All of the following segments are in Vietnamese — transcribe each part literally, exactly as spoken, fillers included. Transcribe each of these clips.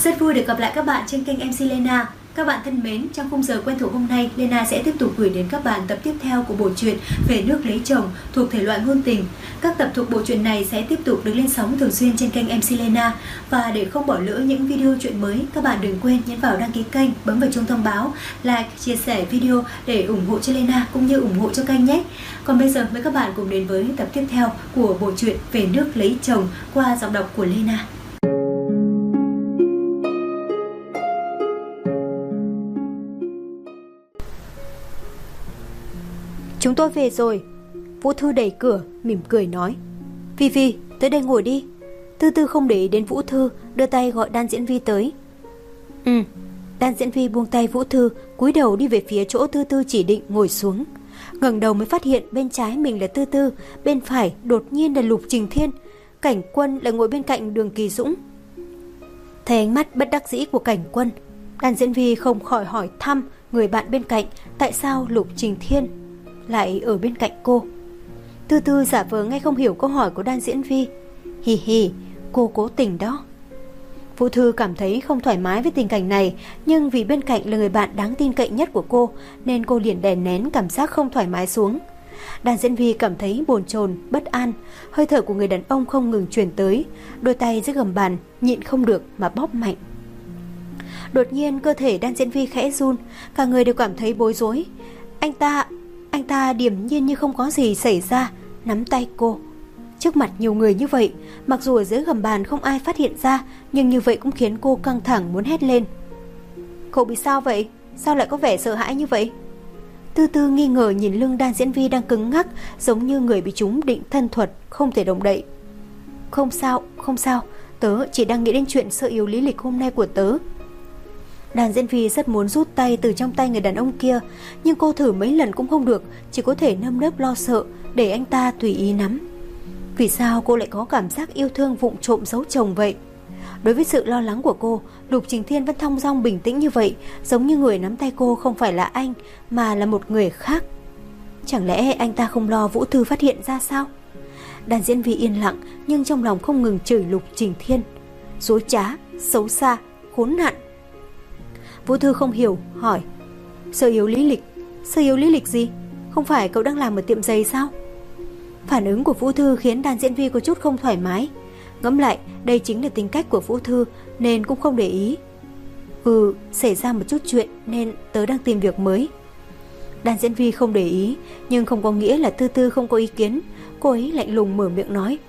Rất vui được gặp lại các bạn trên kênh em xê Lena. Các bạn thân mến, trong khung giờ quen thuộc hôm nay, Lena sẽ tiếp tục gửi đến các bạn tập tiếp theo của bộ truyện Về nước lấy chồng thuộc thể loại ngôn tình. Các tập thuộc bộ truyện này sẽ tiếp tục được lên sóng thường xuyên trên kênh em xê Lena. Và để không bỏ lỡ những video truyện mới, các bạn đừng quên nhấn vào đăng ký kênh, bấm vào chuông thông báo, like, chia sẻ video để ủng hộ cho Lena cũng như ủng hộ cho kênh nhé. Còn bây giờ mời các bạn cùng đến với tập tiếp theo của bộ truyện Về nước lấy chồng qua giọng đọc của Lena. Chúng tôi về rồi. Vũ Thư đẩy cửa, mỉm cười nói: Vi Vi, tới đây ngồi đi. Tư Tư không để ý đến Vũ Thư, đưa tay gọi Đan Diễn Vi tới. Ừ. Đan Diễn Vi buông tay Vũ Thư, cúi đầu đi về phía chỗ Tư Tư chỉ định ngồi xuống. Ngẩng đầu mới phát hiện bên trái mình là Tư Tư, bên phải đột nhiên là Lục Trình Thiên. Cảnh Quân lại ngồi bên cạnh Đường Kỳ Dũng. Thấy ánh mắt bất đắc dĩ của Cảnh Quân, Đan Diễn Vi không khỏi hỏi thăm người bạn bên cạnh tại sao Lục Trình Thiên lại ở bên cạnh cô. Tư Tư giả vờ nghe không hiểu câu hỏi của Đan Diễn Vi. Hì hì, cô cố tình đó. Vũ Thư cảm thấy không thoải mái với tình cảnh này, nhưng vì bên cạnh là người bạn đáng tin cậy nhất của cô nên cô liền đè nén cảm giác không thoải mái xuống. Đan Diễn Vi cảm thấy bồn chồn, bất an, hơi thở của người đàn ông không ngừng truyền tới, đôi tay dưới gầm bàn nhịn không được mà bóp mạnh. Đột nhiên cơ thể Đan Diễn Vi khẽ run, cả người đều cảm thấy bối rối. Anh ta Anh ta điềm nhiên như không có gì xảy ra, nắm tay cô. Trước mặt nhiều người như vậy, mặc dù ở dưới gầm bàn không ai phát hiện ra, nhưng như vậy cũng khiến cô căng thẳng muốn hét lên. Cậu bị sao vậy? Sao lại có vẻ sợ hãi như vậy? Tư Tư nghi ngờ nhìn lưng Đan Diễn Vi đang cứng ngắc, giống như người bị trúng định thân thuật, không thể động đậy. Không sao, không sao, tớ chỉ đang nghĩ đến chuyện sơ yếu lý lịch hôm nay của tớ. Đan Diễn Vi rất muốn rút tay từ trong tay người đàn ông kia, nhưng cô thử mấy lần cũng không được, chỉ có thể nơm nớp lo sợ để anh ta tùy ý nắm. Vì sao cô lại có cảm giác yêu thương vụng trộm giấu chồng vậy? Đối với sự lo lắng của cô, Lục Trình Thiên vẫn thong dong bình tĩnh như vậy, giống như người nắm tay cô không phải là anh mà là một người khác. Chẳng lẽ anh ta không lo Vũ Thư phát hiện ra sao? Đan Diễn Vi yên lặng, nhưng trong lòng không ngừng chửi Lục Trình Thiên: dối trá, xấu xa, khốn nạn. Vũ Thư không hiểu, hỏi: Sơ yếu lý lịch? Sơ yếu lý lịch gì? Không phải cậu đang làm ở tiệm giày sao? Phản ứng của Vũ Thư khiến Đan Diễn Vi có chút không thoải mái. Ngẫm lại, đây chính là tính cách của Vũ Thư nên cũng không để ý. Ừ, xảy ra một chút chuyện nên tớ đang tìm việc mới. Đan Diễn Vi không để ý, nhưng không có nghĩa là Tư Tư không có ý kiến. Cô ấy lạnh lùng mở miệng nói: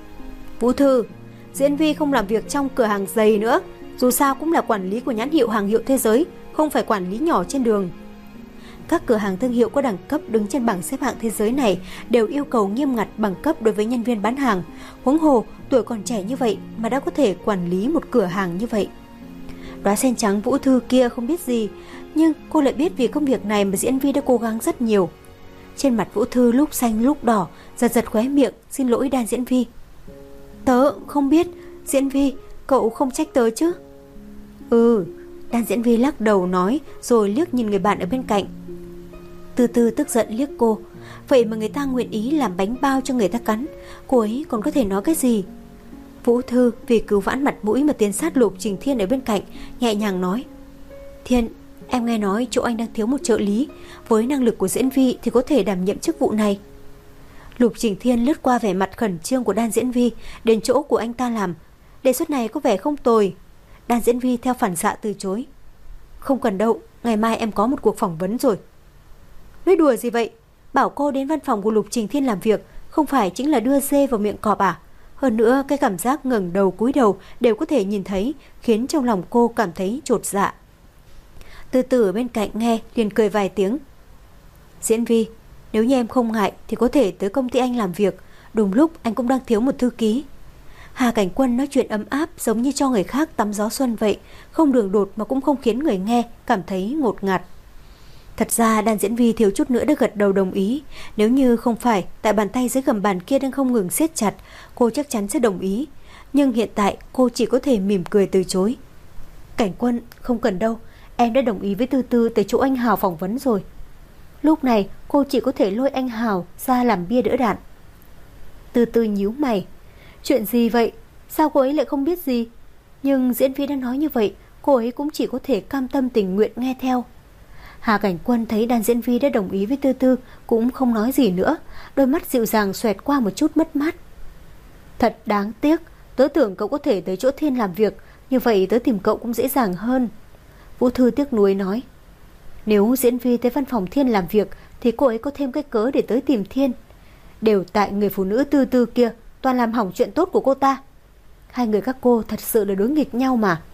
Vũ Thư, Diễn Vi không làm việc trong cửa hàng giày nữa. Dù sao cũng là quản lý của nhãn hiệu hàng hiệu thế giới, không phải quản lý nhỏ trên đường. Các cửa hàng thương hiệu có đẳng cấp đứng trên bảng xếp hạng thế giới này đều yêu cầu nghiêm ngặt bằng cấp đối với nhân viên bán hàng. Huống hồ tuổi còn trẻ như vậy mà đã có thể quản lý một cửa hàng như vậy. Đóa sen trắng Vũ Thư kia không biết gì, nhưng cô lại biết vì công việc này mà Diễn Vi đã cố gắng rất nhiều. Trên mặt Vũ Thư lúc xanh lúc đỏ, giật giật khóe miệng xin lỗi Đan Diễn Vi. Tớ không biết, Diễn Vi, cậu không trách tớ chứ? Ừ, Đan Diễn Vi lắc đầu nói, rồi liếc nhìn người bạn ở bên cạnh. Từ từ tức giận liếc cô. Vậy mà người ta nguyện ý làm bánh bao cho người ta cắn, cô ấy còn có thể nói cái gì? Vũ Thư vì cứu vãn mặt mũi mà tiến sát Lục Trình Thiên ở bên cạnh, nhẹ nhàng nói: Thiên, em nghe nói chỗ anh đang thiếu một trợ lý, với năng lực của Diễn Vi thì có thể đảm nhiệm chức vụ này. Lục Trình Thiên lướt qua vẻ mặt khẩn trương của Đan Diễn Vi, đến chỗ của anh ta làm. Đề xuất này có vẻ không tồi. Đan Diễn Vi theo phản xạ từ chối: Không cần đâu, ngày mai em có một cuộc phỏng vấn rồi. Nói đùa gì vậy? Bảo cô đến văn phòng của Lục Trình Thiên làm việc, không phải chính là đưa dê vào miệng cọp à? Hơn nữa cái cảm giác ngẩng đầu cúi đầu đều có thể nhìn thấy, khiến trong lòng cô cảm thấy chột dạ. Từ từ ở bên cạnh nghe liền cười vài tiếng: Diễn Vi, nếu như em không ngại thì có thể tới công ty anh làm việc. Đúng lúc anh cũng đang thiếu một thư ký. Hà Cảnh Quân nói chuyện ấm áp giống như cho người khác tắm gió xuân vậy, không đường đột mà cũng không khiến người nghe cảm thấy ngột ngạt. Thật ra Đan Diễn Vi thiếu chút nữa đã gật đầu đồng ý. Nếu như không phải tại bàn tay dưới gầm bàn kia đang không ngừng siết chặt, cô chắc chắn sẽ đồng ý. Nhưng hiện tại cô chỉ có thể mỉm cười từ chối. Cảnh Quân, không cần đâu, em đã đồng ý với Tư Tư tới chỗ anh Hào phỏng vấn rồi. Lúc này cô chỉ có thể lôi anh Hào ra làm bia đỡ đạn. Tư Tư nhíu mày: Chuyện gì vậy? Sao cô ấy lại không biết gì? Nhưng diễn viên đã nói như vậy, cô ấy cũng chỉ có thể cam tâm tình nguyện nghe theo. Hà Cảnh Quân thấy đàn diễn viên đã đồng ý với Tư Tư cũng không nói gì nữa, đôi mắt dịu dàng xoẹt qua một chút mất mát. Thật đáng tiếc, tớ tưởng cậu có thể tới chỗ Thiên làm việc, như vậy tớ tìm cậu cũng dễ dàng hơn. Vũ Thư tiếc nuối nói. Nếu diễn viên tới văn phòng Thiên làm việc thì cô ấy có thêm cái cớ để tới tìm Thiên. Đều tại người phụ nữ Tư Tư kia toàn làm hỏng chuyện tốt của cô ta. Hai người các cô thật sự là đối nghịch nhau mà.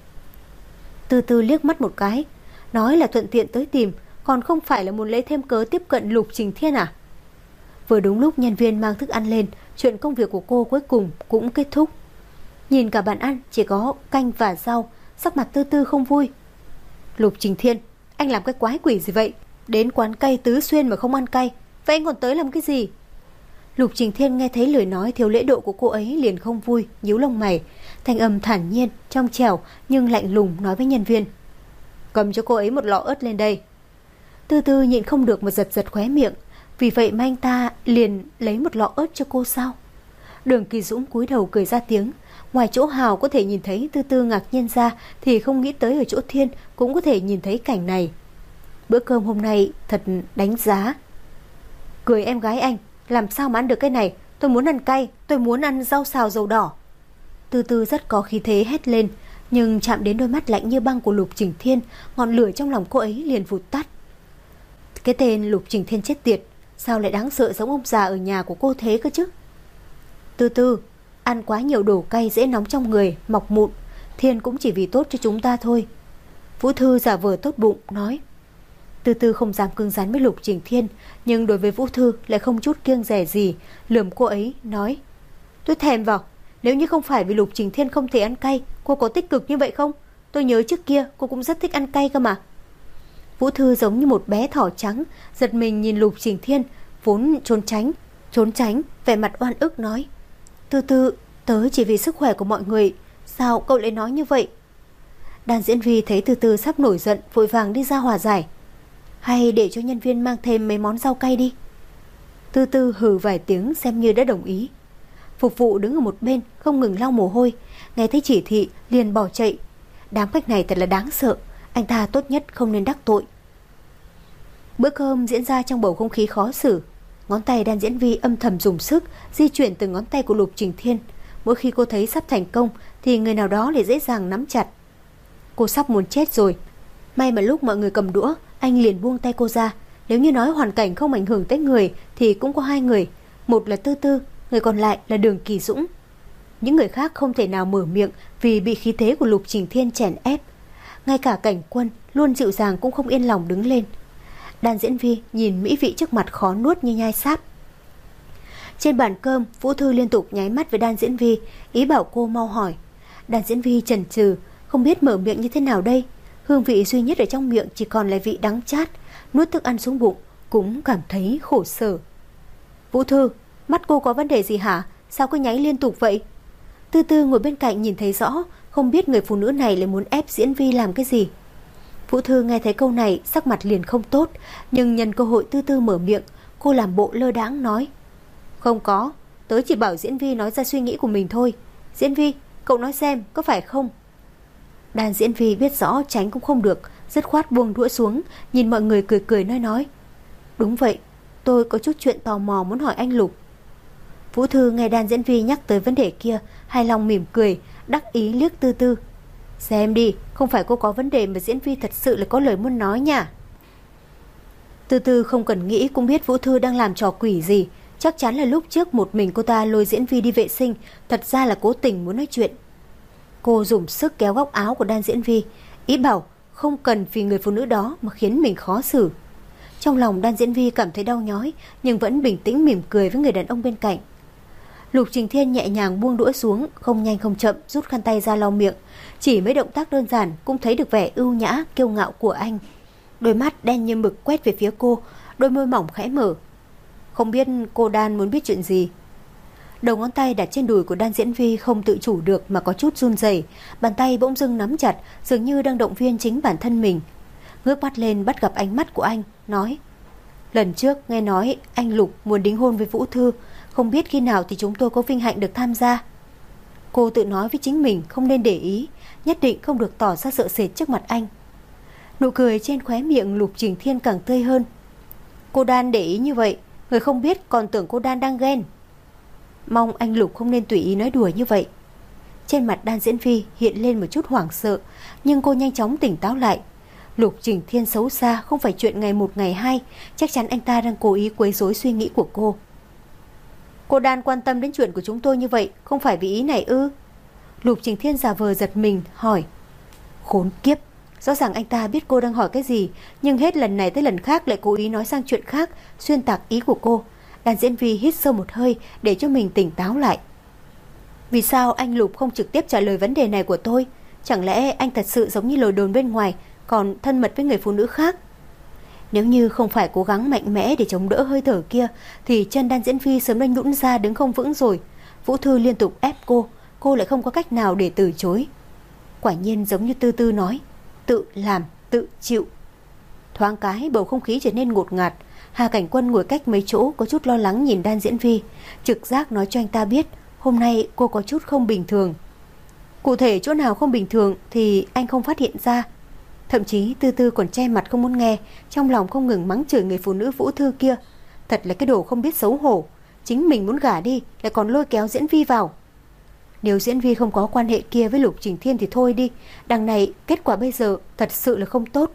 Tư Tư liếc mắt một cái, nói là thuận tiện tới tìm, còn không phải là muốn lấy thêm cớ tiếp cận Lục Trình Thiên à? Vừa đúng lúc nhân viên mang thức ăn lên, chuyện công việc của cô cuối cùng cũng kết thúc. Nhìn cả bàn ăn chỉ có canh và rau, sắc mặt Tư Tư không vui. Lục Trình Thiên, anh làm cái quái quỷ gì vậy? Đến quán cay Tứ Xuyên mà không ăn cay, vậy anh còn tới làm cái gì? Lục Trình Thiên nghe thấy lời nói thiếu lễ độ của cô ấy liền không vui, nhíu lông mày, thanh âm thản nhiên, trong trẻo nhưng lạnh lùng nói với nhân viên. Cầm cho cô ấy một lọ ớt lên đây. Tư Tư nhịn không được mà giật giật khóe miệng, vì vậy mà anh ta liền lấy một lọ ớt cho cô sao? Đường Kỳ Dũng cúi đầu cười ra tiếng. Ngoài chỗ Hào có thể nhìn thấy Tư Tư ngạc nhiên ra, thì không nghĩ tới ở chỗ Thiên cũng có thể nhìn thấy cảnh này. Bữa cơm hôm nay thật đánh giá. Cười em gái anh, làm sao mà ăn được cái này? Tôi muốn ăn cay, tôi muốn ăn rau xào dầu đỏ. Tư Tư rất có khí thế hét lên, nhưng chạm đến đôi mắt lạnh như băng của Lục Trình Thiên, ngọn lửa trong lòng cô ấy liền vụt tắt. Cái tên Lục Trình Thiên chết tiệt, sao lại đáng sợ giống ông già ở nhà của cô thế cơ chứ? Tư Tư, ăn quá nhiều đồ cay dễ nóng trong người, mọc mụn. Thiên cũng chỉ vì tốt cho chúng ta thôi. Vũ Thư giả vờ tốt bụng nói. Tư Tư không dám cứng rắn với Lục Trình Thiên, nhưng đối với Vũ Thư lại không chút kiêng dè gì, lườm cô ấy nói. Tôi thèm vào, nếu như không phải vì Lục Trình Thiên không thể ăn cay, cô có tích cực như vậy không? Tôi nhớ trước kia cô cũng rất thích ăn cay cơ mà. Vũ Thư giống như một bé thỏ trắng, giật mình nhìn Lục Trình Thiên, vốn trốn tránh, trốn tránh, vẻ mặt oan ức nói. Tư Tư, tớ chỉ vì sức khỏe của mọi người, sao cậu lại nói như vậy? Đàn diễn viên thấy Tư Tư sắp nổi giận, vội vàng đi ra hòa giải. Hay để cho nhân viên mang thêm mấy món rau cay đi. Tư Tư hừ vài tiếng xem như đã đồng ý. Phục vụ đứng ở một bên không ngừng lau mồ hôi, nghe thấy chỉ thị liền bỏ chạy. Đám khách này thật là đáng sợ, anh ta tốt nhất không nên đắc tội. Bữa cơm diễn ra trong bầu không khí khó xử. Ngón tay đàn diễn viên âm thầm dùng sức di chuyển từng ngón tay của Lục Trình Thiên. Mỗi khi cô thấy sắp thành công thì người nào đó lại dễ dàng nắm chặt. Cô sắp muốn chết rồi. May mà lúc mọi người cầm đũa, anh liền buông tay cô ra. Nếu như nói hoàn cảnh không ảnh hưởng tới người thì cũng có hai người. Một là Tư Tư, người còn lại là Đường Kỳ Dũng. Những người khác không thể nào mở miệng vì bị khí thế của Lục Trình Thiên chèn ép. Ngay cả Cảnh Quân luôn dịu dàng cũng không yên lòng đứng lên. Đàn diễn viên nhìn mỹ vị trước mặt khó nuốt như nhai sáp. Trên bàn cơm, Vũ Thư liên tục nháy mắt với đàn diễn viên, ý bảo cô mau hỏi. Đàn diễn viên chần chừ, không biết mở miệng như thế nào đây. Hương vị duy nhất ở trong miệng chỉ còn là vị đắng chát, nuốt thức ăn xuống bụng cũng cảm thấy khổ sở. Vũ Thư, mắt cô có vấn đề gì hả? Sao cứ nháy liên tục vậy? Tư Tư ngồi bên cạnh nhìn thấy rõ, không biết người phụ nữ này lại muốn ép diễn viên làm cái gì. Vũ Thư nghe thấy câu này sắc mặt liền không tốt, nhưng nhân cơ hội Tư Tư mở miệng, cô làm bộ lơ đãng nói. Không có, tớ chỉ bảo diễn viên nói ra suy nghĩ của mình thôi. Diễn viên, cậu nói xem có phải không? Đàn diễn viên biết rõ tránh cũng không được, dứt khoát buông đũa xuống, nhìn mọi người cười cười nói nói. Đúng vậy, tôi có chút chuyện tò mò muốn hỏi anh Lục. Vũ Thư nghe đàn diễn viên nhắc tới vấn đề kia, hài lòng mỉm cười, đắc ý liếc Tư Tư. Xem đi, không phải cô có vấn đề mà diễn viên thật sự là có lời muốn nói nha. Tư Tư không cần nghĩ cũng biết Vũ Thư đang làm trò quỷ gì. Chắc chắn là lúc trước một mình cô ta lôi diễn viên đi vệ sinh, thật ra là cố tình muốn nói chuyện. Cô dùng sức kéo góc áo của đàn diễn viên, ý bảo không cần vì người phụ nữ đó mà khiến mình khó xử. Trong lòng đàn diễn viên cảm thấy đau nhói, nhưng vẫn bình tĩnh mỉm cười với người đàn ông bên cạnh. Lục Trình Thiên nhẹ nhàng buông đũa xuống, không nhanh không chậm rút khăn tay ra lau miệng. Chỉ mấy động tác đơn giản cũng thấy được vẻ ưu nhã, kiêu ngạo của anh. Đôi mắt đen như mực quét về phía cô, đôi môi mỏng khẽ mở. Không biết cô Đan muốn biết chuyện gì. Đầu ngón tay đặt trên đùi của đan diễn viên không tự chủ được mà có chút run rẩy, bàn tay bỗng dưng nắm chặt, dường như đang động viên chính bản thân mình. Ngước mắt lên bắt gặp ánh mắt của anh, nói: Lần trước nghe nói anh Lục muốn đính hôn với Vũ Thư, không biết khi nào thì chúng tôi có vinh hạnh được tham gia. Cô tự nói với chính mình không nên để ý, nhất định không được tỏ ra sợ sệt trước mặt anh. Nụ cười trên khóe miệng Lục Trình Thiên càng tươi hơn. Cô Đan để ý như vậy, người không biết còn tưởng cô Đan đang ghen. Mong anh Lục không nên tùy ý nói đùa như vậy. Trên mặt Đan Diễn Vi hiện lên một chút hoảng sợ, nhưng cô nhanh chóng tỉnh táo lại. Lục Trình Thiên xấu xa không phải chuyện ngày một ngày hai, chắc chắn anh ta đang cố ý quấy rối suy nghĩ của cô. Cô Đan quan tâm đến chuyện của chúng tôi như vậy, không phải vì ý này ư? Lục Trình Thiên giả vờ giật mình hỏi. Khốn kiếp, rõ ràng anh ta biết cô đang hỏi cái gì, nhưng hết lần này tới lần khác lại cố ý nói sang chuyện khác, xuyên tạc ý của cô. Đan Diễn Vi hít sâu một hơi để cho mình tỉnh táo lại. Vì sao anh Lục không trực tiếp trả lời vấn đề này của tôi? Chẳng lẽ anh thật sự giống như lời đồn bên ngoài, còn thân mật với người phụ nữ khác? Nếu như không phải cố gắng mạnh mẽ để chống đỡ hơi thở kia, thì chân Đan Diễn Vi sớm đã nhũn ra đứng không vững rồi. Vũ Thư liên tục ép cô, cô lại không có cách nào để từ chối. Quả nhiên giống như Tư Tư nói, tự làm, tự chịu. Thoáng cái bầu không khí trở nên ngột ngạt. Hà Cảnh Quân ngồi cách mấy chỗ có chút lo lắng nhìn Đan Diễn Vi, trực giác nói cho anh ta biết hôm nay cô có chút không bình thường. Cụ thể chỗ nào không bình thường thì anh không phát hiện ra. Thậm chí Tư Tư còn che mặt không muốn nghe, trong lòng không ngừng mắng chửi người phụ nữ Vũ Thư kia. Thật là cái đồ không biết xấu hổ, chính mình muốn gả đi lại còn lôi kéo Diễn Vi vào. Nếu Diễn Vi không có quan hệ kia với Lục Trình Thiên thì thôi đi, đằng này kết quả bây giờ thật sự là không tốt.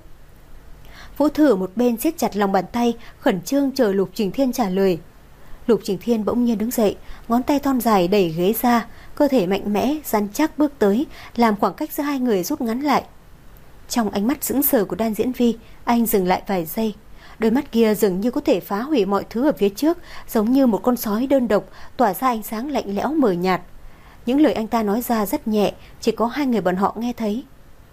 Vũ Thư ở một bên siết chặt lòng bàn tay, khẩn trương chờ Lục Trình Thiên trả lời. Lục Trình Thiên bỗng nhiên đứng dậy, ngón tay thon dài đẩy ghế ra, cơ thể mạnh mẽ rắn chắc bước tới, làm khoảng cách giữa hai người rút ngắn lại. Trong ánh mắt sững sờ của Đan Diễn Vi, anh dừng lại vài giây. Đôi mắt kia dường như có thể phá hủy mọi thứ ở phía trước, giống như một con sói đơn độc, tỏa ra ánh sáng lạnh lẽo mờ nhạt. Những lời anh ta nói ra rất nhẹ, chỉ có hai người bọn họ nghe thấy.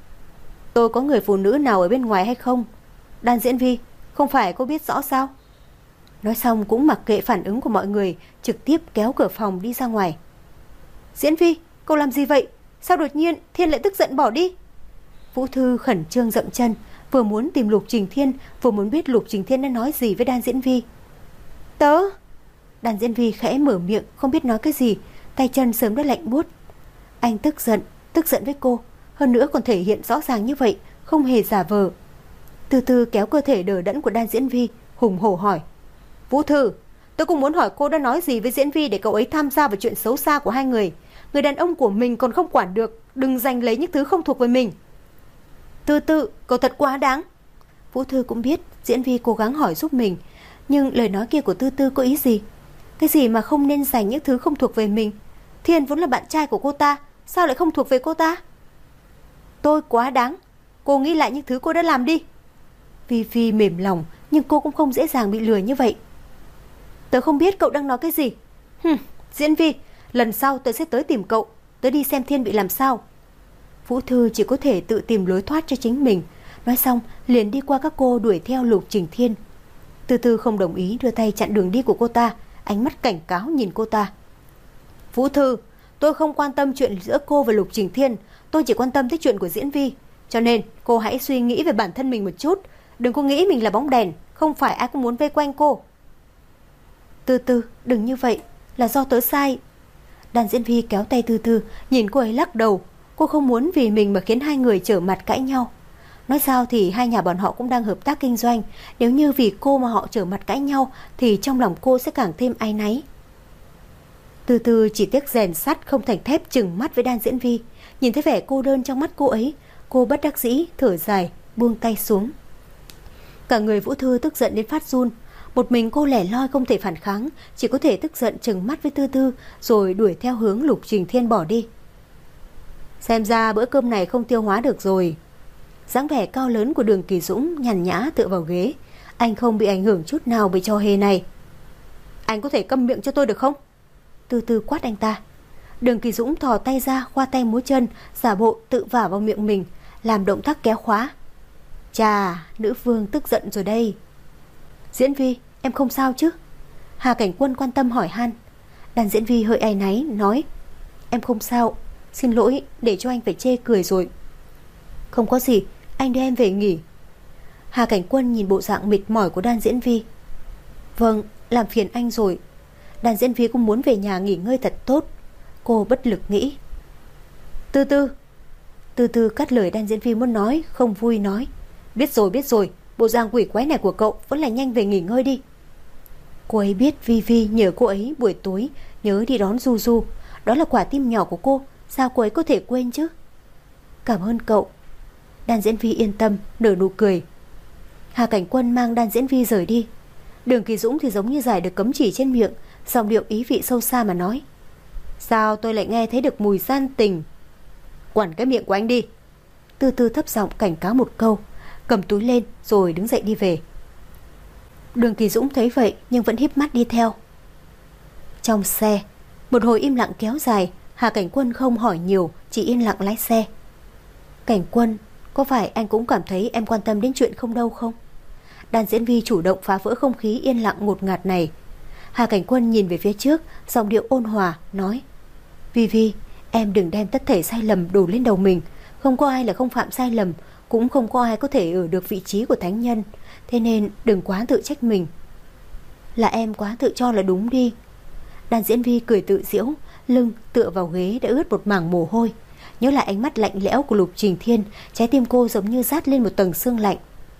Tôi có người phụ nữ nào ở bên ngoài hay không? Đan Diễn Vi, không phải cô biết rõ sao? Nói xong cũng mặc kệ phản ứng của mọi người, trực tiếp kéo cửa phòng đi ra ngoài. Diễn Vi, cô làm gì vậy? Sao đột nhiên Thiên lại tức giận bỏ đi? Vũ Thư khẩn trương dậm chân, vừa muốn tìm Lục Trình Thiên, vừa muốn biết Lục Trình Thiên đã nói gì với Đan Diễn Vi. Tớ... Đan Diễn Vi khẽ mở miệng, không biết nói cái gì, tay chân sớm đã lạnh buốt. Anh tức giận, tức giận với cô, hơn nữa còn thể hiện rõ ràng như vậy, không hề giả vờ. Từ từ kéo cơ thể đờ đẫn của Đan Diễn Vi, hùng hổ hỏi. Vũ Thư, tôi cũng muốn hỏi cô đã nói gì với Diễn Vi để cậu ấy tham gia vào chuyện xấu xa của hai người. Người đàn ông của mình còn không quản được, đừng giành lấy những thứ không thuộc về mình. Từ từ, cậu thật quá đáng. Vũ Thư cũng biết Diễn Vi cố gắng hỏi giúp mình, nhưng lời nói kia của Tư Tư có ý gì? Cái gì mà không nên giành những thứ không thuộc về mình? Thiên vốn là bạn trai của cô ta, sao lại không thuộc về cô ta? Tôi quá đáng. Cô nghĩ lại những thứ cô đã làm đi. Vi Vi mềm lòng, nhưng cô cũng không dễ dàng bị lừa như vậy. Tớ không biết cậu đang nói cái gì. Hừm, Diễn Vi, lần sau tớ sẽ tới tìm cậu. Tớ đi xem Thiên bị làm sao. Vũ Thư chỉ có thể tự tìm lối thoát cho chính mình. Nói xong liền đi qua các cô đuổi theo Lục Trình Thiên. Từ từ không đồng ý, đưa tay chặn đường đi của cô ta, ánh mắt cảnh cáo nhìn cô ta. Vũ Thư, tôi không quan tâm chuyện giữa cô và Lục Trình Thiên, tôi chỉ quan tâm tới chuyện của Diễn Vi. Cho nên cô hãy suy nghĩ về bản thân mình một chút, đừng có nghĩ mình là bóng đèn, không phải ai cũng muốn vây quanh cô. Từ từ, đừng như vậy, là do tớ sai. Đan Diễn Vi kéo tay Từ từ, nhìn cô ấy lắc đầu. Cô không muốn vì mình mà khiến hai người trở mặt cãi nhau. Nói sao thì hai nhà bọn họ cũng đang hợp tác kinh doanh, nếu như vì cô mà họ trở mặt cãi nhau thì trong lòng cô sẽ càng thêm áy náy. Từ từ chỉ tiếc rèn sắt không thành thép chừng mắt với Đan Diễn Vi. Nhìn thấy vẻ cô đơn trong mắt cô ấy, cô bất đắc dĩ thở dài, buông tay xuống. Cả người Vũ Thư tức giận đến phát run. Một mình cô lẻ loi không thể phản kháng, chỉ có thể tức giận chừng mắt với Tư Tư, rồi đuổi theo hướng Lục Trình Thiên bỏ đi. Xem ra bữa cơm này không tiêu hóa được rồi. Dáng vẻ cao lớn của Đường Kỳ Dũng nhàn nhã tựa vào ghế. Anh không bị ảnh hưởng chút nào bởi trò hề này. Anh có thể câm miệng cho tôi được không? Từ từ quát anh ta. Đường Kỳ Dũng thò tay ra, khoa tay múa chân, giả bộ tự vả vào miệng mình, làm động tác kéo khóa. Chà, nữ vương tức giận rồi đây. Diễn Vi, em không sao chứ? Hà Cảnh Quân quan tâm hỏi han. Đàn Diễn Vi hơi áy náy nói, em không sao, xin lỗi để cho anh phải chê cười rồi. Không có gì, anh đưa em về nghỉ. Hà Cảnh Quân nhìn bộ dạng mệt mỏi của Đan Diễn Vi. Vâng, làm phiền anh rồi. Đan Diễn Vi cũng muốn về nhà nghỉ ngơi thật tốt. Cô bất lực nghĩ, Từ từ. Từ từ cắt lời đan diễn viên muốn nói, không vui nói. Biết rồi biết rồi, bộ dạng quỷ quái này của cậu vẫn là nhanh về nghỉ ngơi đi. Cô ấy biết Vi Vi nhờ cô ấy buổi tối nhớ đi đón Du Du. Đó là quả tim nhỏ của cô, sao cô ấy có thể quên chứ? Cảm ơn cậu. Đan diễn Vi yên tâm, nở nụ cười. Hà Cảnh Quân mang đan diễn Vi rời đi. Đường Kỳ Dũng thì giống như giải được cấm chỉ trên miệng, giọng điệu ý vị sâu xa mà nói. Sao tôi lại nghe thấy được mùi gian tình? Quản cái miệng của anh đi. Từ từ thấp giọng cảnh cáo một câu, cầm túi lên rồi đứng dậy đi về. Đường Kỳ Dũng thấy vậy nhưng vẫn híp mắt đi theo. Trong xe, một hồi im lặng kéo dài. Hà Cảnh Quân không hỏi nhiều, chỉ yên lặng lái xe. Cảnh Quân, có phải anh cũng cảm thấy em quan tâm đến chuyện không đâu không? Đan diễn Vi chủ động phá vỡ không khí yên lặng ngột ngạt này. Hà Cảnh Quân nhìn về phía trước, giọng điệu ôn hòa nói. Vi Vi, em đừng đem tất thể sai lầm đổ lên đầu mình. Không có ai là không phạm sai lầm, cũng không có ai có thể ở được vị trí của thánh nhân. Thế nên đừng quá tự trách mình. Là em quá tự cho là đúng đi. Đan diễn Vi cười tự giễu, lưng tựa vào ghế đã ướt một mảng mồ hôi. Nhớ lại ánh mắt lạnh lẽo của Lục Trình Thiên, trái tim cô giống như dát lên một tầng sương lạnh.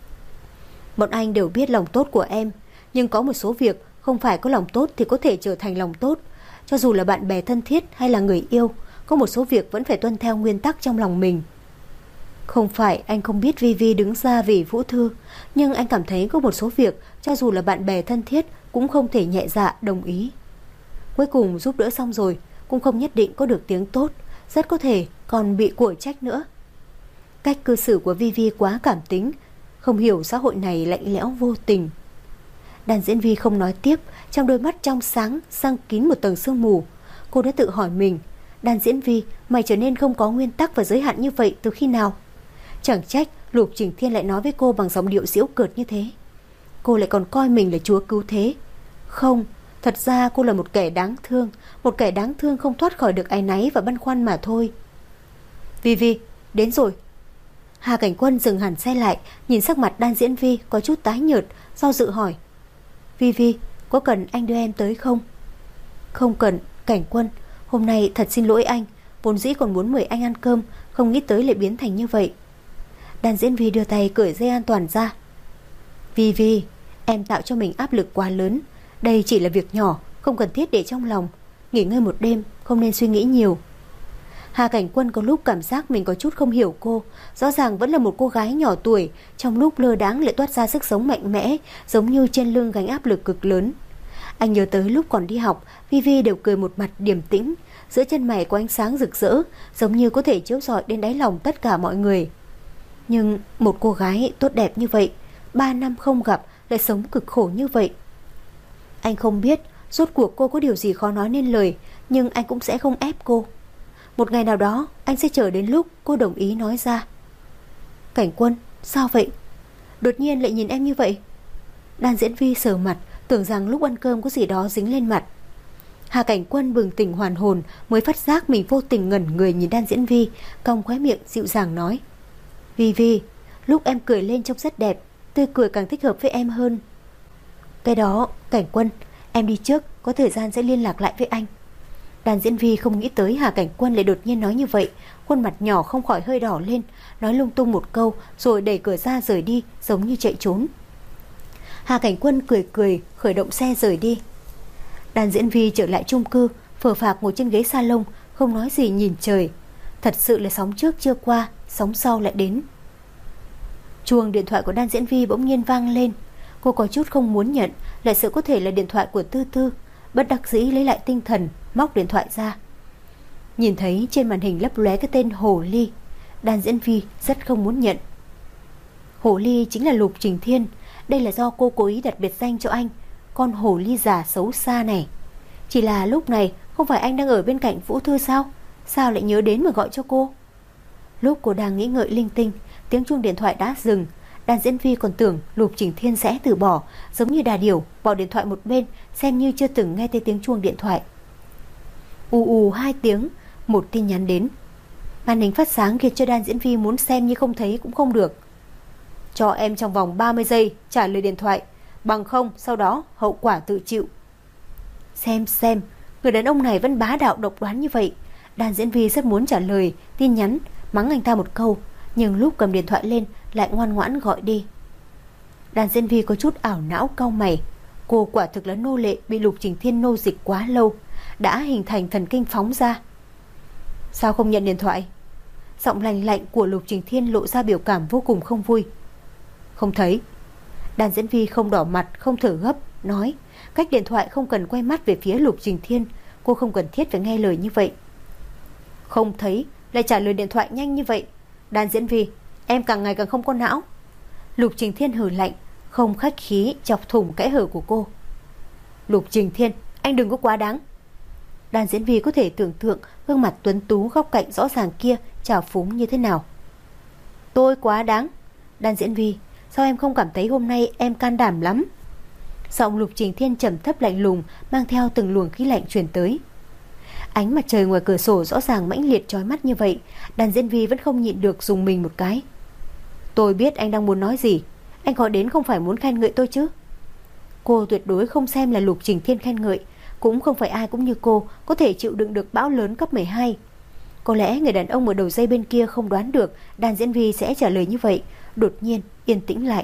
Bọn anh đều biết lòng tốt của em, nhưng có một số việc không phải có lòng tốt thì có thể trở thành lòng tốt. Cho dù là bạn bè thân thiết hay là người yêu, có một số việc vẫn phải tuân theo nguyên tắc trong lòng mình. Không phải anh không biết Vi Vi đứng ra vì Vũ Thư, nhưng anh cảm thấy có một số việc cho dù là bạn bè thân thiết cũng không thể nhẹ dạ đồng ý. Cuối cùng giúp đỡ xong rồi cũng không nhất định có được tiếng tốt, rất có thể còn bị của trách nữa. Cách cư xử của Vi Vi quá cảm tính, không hiểu xã hội này lạnh lẽo vô tình. Đan diễn Vi không nói tiếp, trong đôi mắt trong sáng sang kín một tầng sương mù. Cô đã tự hỏi mình, Đan diễn Vi, mày trở nên không có nguyên tắc và giới hạn như vậy từ khi nào? Chẳng trách Lục Trình Thiên lại nói với cô bằng giọng điệu giễu cợt như thế. Cô lại còn coi mình là chúa cứu thế. Không, thật ra cô là một kẻ đáng thương, một kẻ đáng thương không thoát khỏi được áy náy và băn khoăn mà thôi. Vi Vi, đến rồi. Hà Cảnh Quân dừng hẳn xe lại, nhìn sắc mặt Đan diễn Vi có chút tái nhợt, do dự hỏi. Vi Vi, có cần anh đưa em tới không? Không cần, Cảnh Quân, hôm nay thật xin lỗi anh, vốn dĩ còn muốn mời anh ăn cơm, không nghĩ tới lại biến thành như vậy. Đan diễn Vi đưa tay cởi dây an toàn ra. Vi Vi, em tạo cho mình áp lực quá lớn, đây chỉ là việc nhỏ, không cần thiết để trong lòng. Nghỉ ngơi một đêm, không nên suy nghĩ nhiều. Hà Cảnh Quân có lúc cảm giác mình có chút không hiểu cô. Rõ ràng vẫn là một cô gái nhỏ tuổi, trong lúc lơ đãng lại toát ra sức sống mạnh mẽ, giống như trên lưng gánh áp lực cực lớn. Anh nhớ tới lúc còn đi học, Vi Vi đều cười một mặt điềm tĩnh, giữa chân mày có ánh sáng rực rỡ, giống như có thể chiếu rọi đến đáy lòng tất cả mọi người. Nhưng một cô gái tốt đẹp như vậy, ba năm không gặp lại sống cực khổ như vậy. Anh không biết rốt cuộc cô có điều gì khó nói nên lời, nhưng anh cũng sẽ không ép cô. Một ngày nào đó anh sẽ chờ đến lúc cô đồng ý nói ra. Cảnh Quân, sao vậy? Đột nhiên lại nhìn em như vậy. Đan diễn Vi sờ mặt, tưởng rằng lúc ăn cơm có gì đó dính lên mặt. Hà Cảnh Quân bừng tỉnh hoàn hồn, mới phát giác mình vô tình ngẩn người nhìn Đan diễn Vi, cong khóe miệng dịu dàng nói. Vi Vi, lúc em cười lên trông rất đẹp, tươi cười càng thích hợp với em hơn. Cái đó, Cảnh Quân, em đi trước, có thời gian sẽ liên lạc lại với anh. Đàn diễn Vi không nghĩ tới Hà Cảnh Quân lại đột nhiên nói như vậy, khuôn mặt nhỏ không khỏi hơi đỏ lên, nói lung tung một câu rồi đẩy cửa ra rời đi, giống như chạy trốn. Hà Cảnh Quân cười cười, khởi động xe rời đi. Đàn diễn Vi trở lại chung cư, phờ phạc ngồi trên ghế salon, không nói gì nhìn trời. Thật sự là sóng trước chưa qua, sóng sau lại đến. Chuông điện thoại của Đan diễn Vi bỗng nhiên vang lên. Cô có chút không muốn nhận, lại sợ có thể là điện thoại của Tư Tư. Bất đắc dĩ lấy lại tinh thần, móc điện thoại ra. Nhìn thấy trên màn hình lấp lóe cái tên Hồ Ly, Đan diễn Vi rất không muốn nhận. Hồ Ly chính là Lục Trình Thiên. Đây là do cô cố ý đặt biệt danh cho anh, con Hồ Ly già xấu xa này. Chỉ là lúc này không phải anh đang ở bên cạnh Vũ Thư sao? Sao lại nhớ đến mà gọi cho cô? Lúc cô đang nghĩ ngợi linh tinh, tiếng chuông điện thoại đã dừng. Đan diễn Vi còn tưởng Lục Trình Thiên sẽ từ bỏ, giống như đà điểu bỏ điện thoại một bên, xem như chưa từng nghe thấy tiếng chuông điện thoại. Ù ù hai tiếng, một tin nhắn đến. Màn hình phát sáng khiến cho Đan diễn Vi muốn xem như không thấy cũng không được. Cho em trong vòng ba mươi giây trả lời điện thoại, bằng không sau đó hậu quả tự chịu. Xem xem, người đàn ông này vẫn bá đạo độc đoán như vậy. Đàn diễn viên rất muốn trả lời tin nhắn, mắng anh ta một câu, nhưng lúc cầm điện thoại lên lại ngoan ngoãn gọi đi. Đàn diễn viên có chút ảo não cau mày. Cô quả thực là nô lệ bị Lục Trình Thiên nô dịch quá lâu, đã hình thành thần kinh phóng ra. Sao không nhận điện thoại? Giọng lạnh lạnh của Lục Trình Thiên lộ ra biểu cảm vô cùng không vui. Không thấy. Đàn diễn viên không đỏ mặt, không thở gấp, nói, cách điện thoại không cần quay mắt về phía Lục Trình Thiên. Cô không cần thiết phải nghe lời như vậy. Không thấy, lại trả lời điện thoại nhanh như vậy. Đàn diễn viên, em càng ngày càng không có não. Lục Trình Thiên hừ lạnh, không khách khí chọc thủng kẽ hở của cô. Lục Trình Thiên, anh đừng có quá đáng. Đàn diễn viên có thể tưởng tượng gương mặt tuấn tú góc cạnh rõ ràng kia trào phúng như thế nào. Tôi quá đáng. Đàn diễn viên, sao em không cảm thấy hôm nay em can đảm lắm? Giọng Lục Trình Thiên trầm thấp lạnh lùng, mang theo từng luồng khí lạnh truyền tới. Ánh mặt trời ngoài cửa sổ rõ ràng mãnh liệt chói mắt như vậy, đàn diễn viên vẫn không nhịn được dùng mình một cái. Tôi biết anh đang muốn nói gì. Anh gọi đến không phải muốn khen ngợi tôi chứ? Cô tuyệt đối không xem là Lục Trình Thiên khen ngợi. Cũng không phải ai cũng như cô có thể chịu đựng được bão lớn cấp mười hai. Có lẽ người đàn ông ở đầu dây bên kia không đoán được đàn diễn viên sẽ trả lời như vậy, đột nhiên yên tĩnh lại.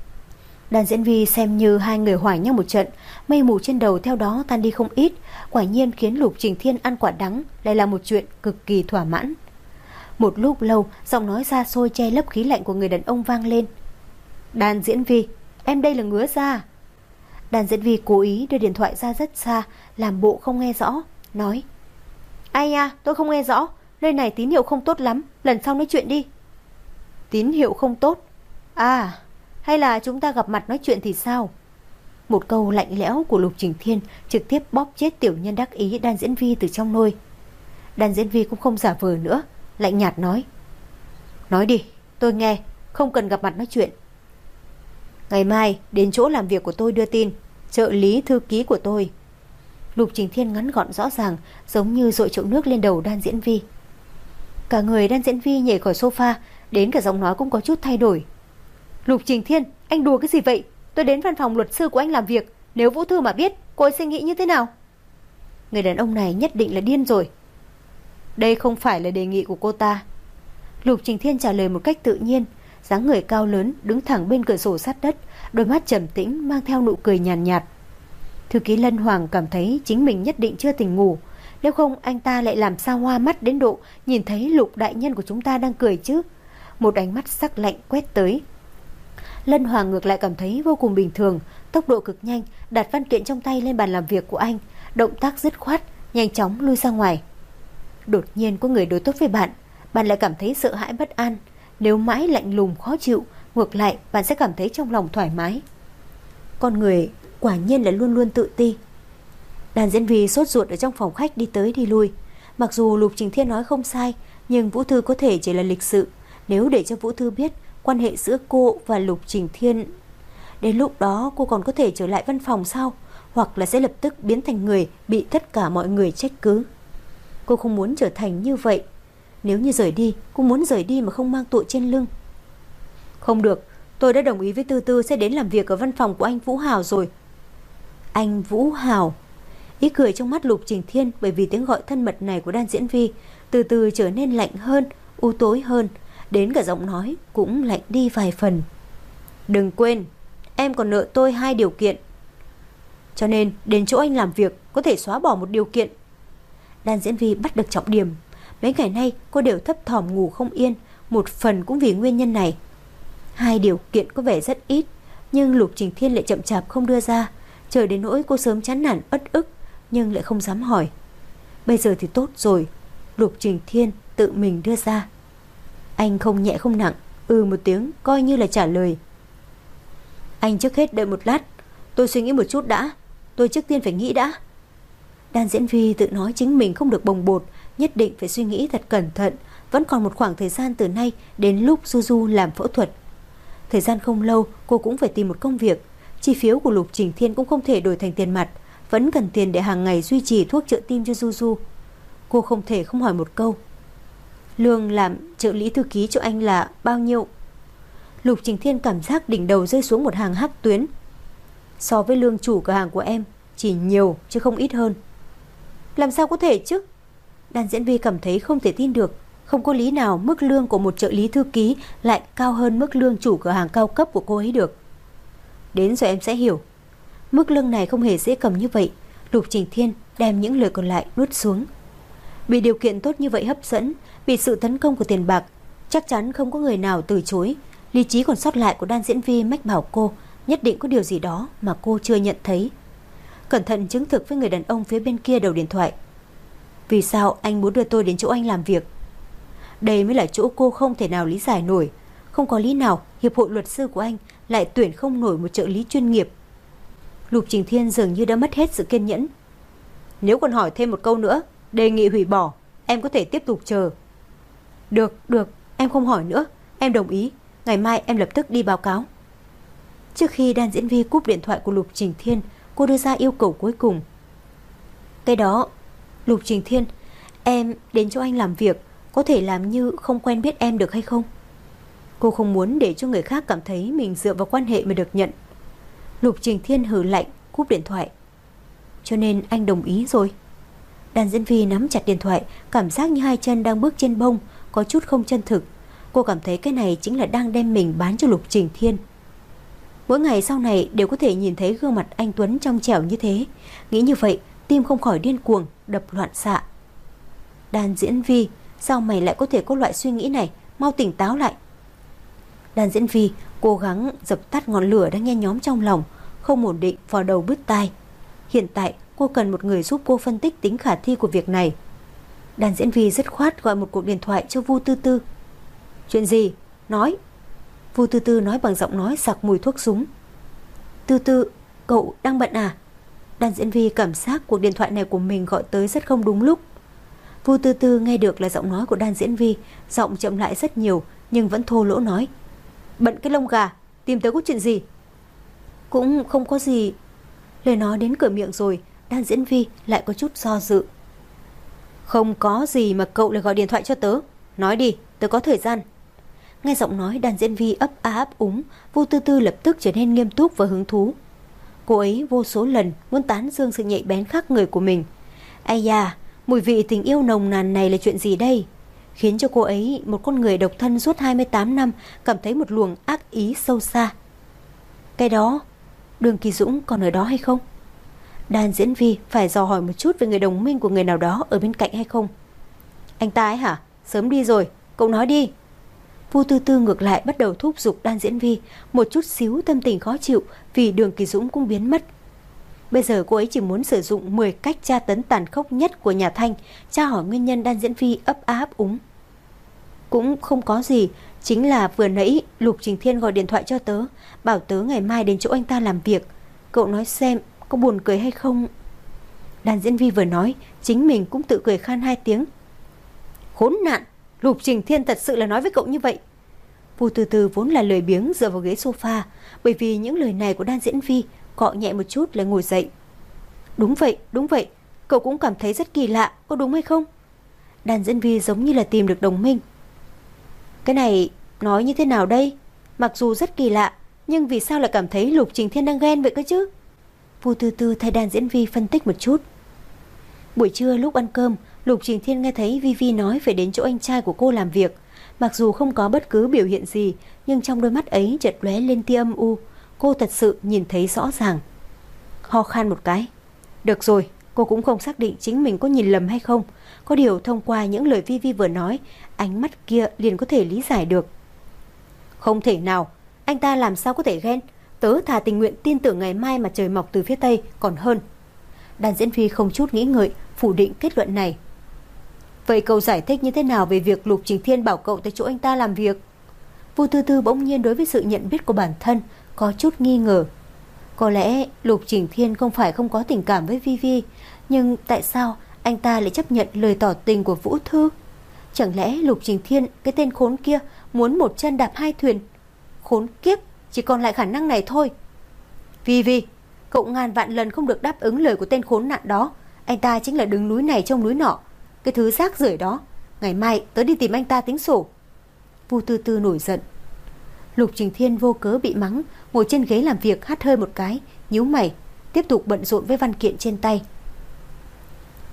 Đàn diễn viên xem như hai người hoài nhau một trận, mây mù trên đầu theo đó tan đi không ít. Quả nhiên khiến Lục Trình Thiên ăn quả đắng lại là một chuyện cực kỳ thỏa mãn. Một lúc lâu, giọng nói xa xôi che lấp khí lạnh của người đàn ông vang lên. Đàn diễn viên, em đây là ngứa ra. Đàn diễn viên cố ý đưa điện thoại ra rất xa, làm bộ không nghe rõ, nói, ai nha, tôi không nghe rõ, nơi này tín hiệu không tốt lắm, lần sau nói chuyện đi. Tín hiệu không tốt? À, hay là chúng ta gặp mặt nói chuyện thì sao? Một câu lạnh lẽo của Lục Trình Thiên trực tiếp bóp chết tiểu nhân đắc ý đàn diễn viên từ trong nôi. Đàn diễn viên cũng không giả vờ nữa, lạnh nhạt nói, nói đi, tôi nghe, không cần gặp mặt nói chuyện. Ngày mai đến chỗ làm việc của tôi đưa tin, trợ lý thư ký của tôi. Lục Trình Thiên ngắn gọn rõ ràng, giống như dội chậu nước lên đầu đan diễn vi. Cả người đan diễn vi nhảy khỏi sofa, đến cả giọng nói cũng có chút thay đổi. Lục Trình Thiên, anh đùa cái gì vậy? Tôi đến văn phòng luật sư của anh làm việc, nếu Vũ Thư mà biết, cô ấy sẽ nghĩ như thế nào? Người đàn ông này nhất định là điên rồi. Đây không phải là đề nghị của cô ta. Lục Trình Thiên trả lời một cách tự nhiên, dáng người cao lớn đứng thẳng bên cửa sổ sát đất, đôi mắt trầm tĩnh mang theo nụ cười nhàn nhạt, nhạt. Thư ký Lân Hoàng cảm thấy chính mình nhất định chưa tỉnh ngủ, nếu không anh ta lại làm sao hoa mắt đến độ nhìn thấy Lục đại nhân của chúng ta đang cười chứ. Một ánh mắt sắc lạnh quét tới. Lân Hoàng ngược lại cảm thấy vô cùng bình thường, tốc độ cực nhanh, đặt văn kiện trong tay lên bàn làm việc của anh, động tác dứt khoát, nhanh chóng lui ra ngoài. Đột nhiên có người đối tốt với bạn, bạn lại cảm thấy sợ hãi bất an. Nếu mãi lạnh lùng khó chịu, ngược lại bạn sẽ cảm thấy trong lòng thoải mái. Con người quả nhiên là luôn luôn tự ti. Đàn diễn viên sốt ruột ở trong phòng khách đi tới đi lui. Mặc dù Lục Trình Thiên nói không sai, nhưng Vũ Thư có thể chỉ là lịch sự. Nếu để cho Vũ Thư biết quan hệ giữa cô và Lục Trình Thiên, đến lúc đó cô còn có thể trở lại văn phòng sao? Hoặc là sẽ lập tức biến thành người bị tất cả mọi người trách cứ. Cô không muốn trở thành như vậy. Nếu như rời đi, cô muốn rời đi mà không mang tội trên lưng. Không được, tôi đã đồng ý với Tư Tư sẽ đến làm việc ở văn phòng của anh Vũ Hào rồi. Anh Vũ Hào. Ý cười trong mắt Lục Trình Thiên bởi vì tiếng gọi thân mật này của đan diễn vi từ từ trở nên lạnh hơn, u tối hơn, đến cả giọng nói cũng lạnh đi vài phần. Đừng quên, em còn nợ tôi hai điều kiện. Cho nên đến chỗ anh làm việc có thể xóa bỏ một điều kiện. Đan diễn vi bắt được trọng điểm. Mấy ngày nay cô đều thấp thỏm ngủ không yên, một phần cũng vì nguyên nhân này. Hai điều kiện có vẻ rất ít, nhưng Lục Trình Thiên lại chậm chạp không đưa ra, chờ đến nỗi cô sớm chán nản uất ức, nhưng lại không dám hỏi. Bây giờ thì tốt rồi, Lục Trình Thiên tự mình đưa ra. Anh không nhẹ không nặng, ừ một tiếng coi như là trả lời. Anh trước hết đợi một lát, tôi suy nghĩ một chút đã, tôi trước tiên phải nghĩ đã. Đan diễn vi tự nói chính mình không được bồng bột, nhất định phải suy nghĩ thật cẩn thận. Vẫn còn một khoảng thời gian từ nay đến lúc Du Du làm phẫu thuật. Thời gian không lâu, cô cũng phải tìm một công việc. Chi phiếu của Lục Trình Thiên cũng không thể đổi thành tiền mặt, vẫn cần tiền để hàng ngày duy trì thuốc trợ tim cho Du Du. Cô không thể không hỏi một câu. Lương làm trợ lý thư ký cho anh là bao nhiêu? Lục Trình Thiên cảm giác đỉnh đầu rơi xuống một hàng hắc tuyến. So với lương chủ cửa hàng của em, chỉ nhiều chứ không ít hơn. Làm sao có thể chứ? Đàn diễn viên cảm thấy không thể tin được. Không có lý nào mức lương của một trợ lý thư ký lại cao hơn mức lương chủ cửa hàng cao cấp của cô ấy được. Đến rồi em sẽ hiểu. Mức lương này không hề dễ cầm như vậy. Lục Trình Thiên đem những lời còn lại nuốt xuống. Bị điều kiện tốt như vậy hấp dẫn, bị sự tấn công của tiền bạc, chắc chắn không có người nào từ chối. Lý trí còn sót lại của Đan diễn viên mách bảo cô nhất định có điều gì đó mà cô chưa nhận thấy. Cẩn thận chứng thực với người đàn ông phía bên kia đầu điện thoại. Vì sao anh muốn đưa tôi đến chỗ anh làm việc? Đây mới là chỗ cô không thể nào lý giải nổi. Không có lý nào hiệp hội luật sư của anh lại tuyển không nổi một trợ lý chuyên nghiệp. Lục Trình Thiên dường như đã mất hết sự kiên nhẫn. Nếu còn hỏi thêm một câu nữa, đề nghị hủy bỏ. Em có thể tiếp tục chờ. Được, được, em không hỏi nữa. Em đồng ý, ngày mai em lập tức đi báo cáo. Trước khi Đan diễn viên cúp điện thoại của Lục Trình Thiên, cô đưa ra yêu cầu cuối cùng. Cái đó, Lục Trình Thiên, em đến chỗ anh làm việc, có thể làm như không quen biết em được hay không? Cô không muốn để cho người khác cảm thấy mình dựa vào quan hệ mà được nhận. Lục Trình Thiên hừ lạnh, cúp điện thoại. Cho nên anh đồng ý rồi. Đàn diễn viên nắm chặt điện thoại, cảm giác như hai chân đang bước trên bông, có chút không chân thực. Cô cảm thấy cái này chính là đang đem mình bán cho Lục Trình Thiên. Mỗi ngày sau này đều có thể nhìn thấy gương mặt anh Tuấn trong trẻo như thế. Nghĩ như vậy, tim không khỏi điên cuồng, đập loạn xạ. Đàn diễn viên, sao mày lại có thể có loại suy nghĩ này? Mau tỉnh táo lại. Đàn diễn viên cố gắng dập tắt ngọn lửa đang nhen nhóm trong lòng, không ổn định vào đầu bứt tai. Hiện tại cô cần một người giúp cô phân tích tính khả thi của việc này. Đàn diễn viên dứt khoát gọi một cuộc điện thoại cho Vu Tư Tư. Chuyện gì? Nói. Vu Tư Tư nói bằng giọng nói sặc mùi thuốc súng. Tư Tư, cậu đang bận à? Đàn diễn viên cảm giác cuộc điện thoại này của mình gọi tới rất không đúng lúc. Vu Tư Tư nghe được là giọng nói của đàn diễn viên, giọng chậm lại rất nhiều nhưng vẫn thô lỗ nói. Bận cái lông gà, tìm tới có chuyện gì? Cũng không có gì. Lời nói đến cửa miệng rồi, đàn diễn viên lại có chút do dự. Không có gì mà cậu lại gọi điện thoại cho tớ. Nói đi, tớ có thời gian. Nghe giọng nói đàn diễn viên ấp á ấp úng, Vu Tư Tư lập tức trở nên nghiêm túc và hứng thú. Cô ấy vô số lần muốn tán dương sự nhạy bén khác người của mình. Ây da, mùi vị tình yêu nồng nàn này là chuyện gì đây? Khiến cho cô ấy, một con người độc thân suốt hai mươi tám năm, cảm thấy một luồng ác ý sâu xa. Cái đó, Đường Kỳ Dũng còn ở đó hay không? Đàn diễn viên phải dò hỏi một chút về người đồng minh của người nào đó ở bên cạnh hay không. Anh ta ấy hả? Sớm đi rồi, cậu nói đi. Vu Tư Tư ngược lại bắt đầu thúc giục đàn diễn viên, một chút xíu tâm tình khó chịu vì Đường Kỳ Dũng cũng biến mất. Bây giờ cô ấy chỉ muốn sử dụng mười cách tra tấn tàn khốc nhất của nhà Thanh, tra hỏi nguyên nhân đàn diễn viên ấp á ấp úng. Cũng không có gì, chính là vừa nãy Lục Trình Thiên gọi điện thoại cho tớ, bảo tớ ngày mai đến chỗ anh ta làm việc. Cậu nói xem có buồn cười hay không? Đàn diễn viên vừa nói, chính mình cũng tự cười khan hai tiếng. Khốn nạn, Lục Trình Thiên thật sự là nói với cậu như vậy. Vu Tư Tư vốn là lười biếng dựa vào ghế sofa, bởi vì những lời này của đàn diễn viên, cọ nhẹ một chút lại ngồi dậy. Đúng vậy, đúng vậy, cậu cũng cảm thấy rất kỳ lạ, có đúng hay không? Đàn diễn viên giống như là tìm được đồng minh. Cái này nói như thế nào đây? Mặc dù rất kỳ lạ, nhưng vì sao lại cảm thấy Lục Trình Thiên đang ghen vậy cơ chứ? Vu Tư Tư thay đàn diễn viên phân tích một chút. Buổi trưa lúc ăn cơm, Lục Trình Thiên nghe thấy Vi Vi nói phải đến chỗ anh trai của cô làm việc. Mặc dù không có bất cứ biểu hiện gì, nhưng trong đôi mắt ấy chợt lóe lên tia âm u. Cô thật sự nhìn thấy rõ ràng. Ho khan một cái. Được rồi, cô cũng không xác định chính mình có nhìn lầm hay không. Có điều thông qua những lời Vi Vi vừa nói, ánh mắt kia liền có thể lý giải được. Không thể nào, anh ta làm sao có thể ghen? Tớ thà tình nguyện tin tưởng ngày mai mà trời mọc từ phía tây còn hơn. Đàn diễn viên không chút nghĩ ngợi phủ định kết luận này. Vậy cậu giải thích như thế nào về việc Lục Trình Thiên bảo cậu tới chỗ anh ta làm việc? Vu Tư Tư bỗng nhiên đối với sự nhận biết của bản thân có chút nghi ngờ. Có lẽ Lục Trình Thiên không phải không có tình cảm với Vi Vi, nhưng tại sao anh ta lại chấp nhận lời tỏ tình của Vũ Thư? Chẳng lẽ Lục Trình Thiên, cái tên khốn kia, muốn một chân đạp hai thuyền? Khốn kiếp, chỉ còn lại khả năng này thôi. Vi Vi, cậu ngàn vạn lần không được đáp ứng lời của tên khốn nạn đó. Anh ta chính là đứng núi này trông núi nọ. Cái thứ rác rưởi đó, ngày mai tớ đi tìm anh ta tính sổ. Vu Tư Tư nổi giận. Lục Trình Thiên vô cớ bị mắng, ngồi trên ghế làm việc hắt hơi một cái, nhíu mày, tiếp tục bận rộn với văn kiện trên tay.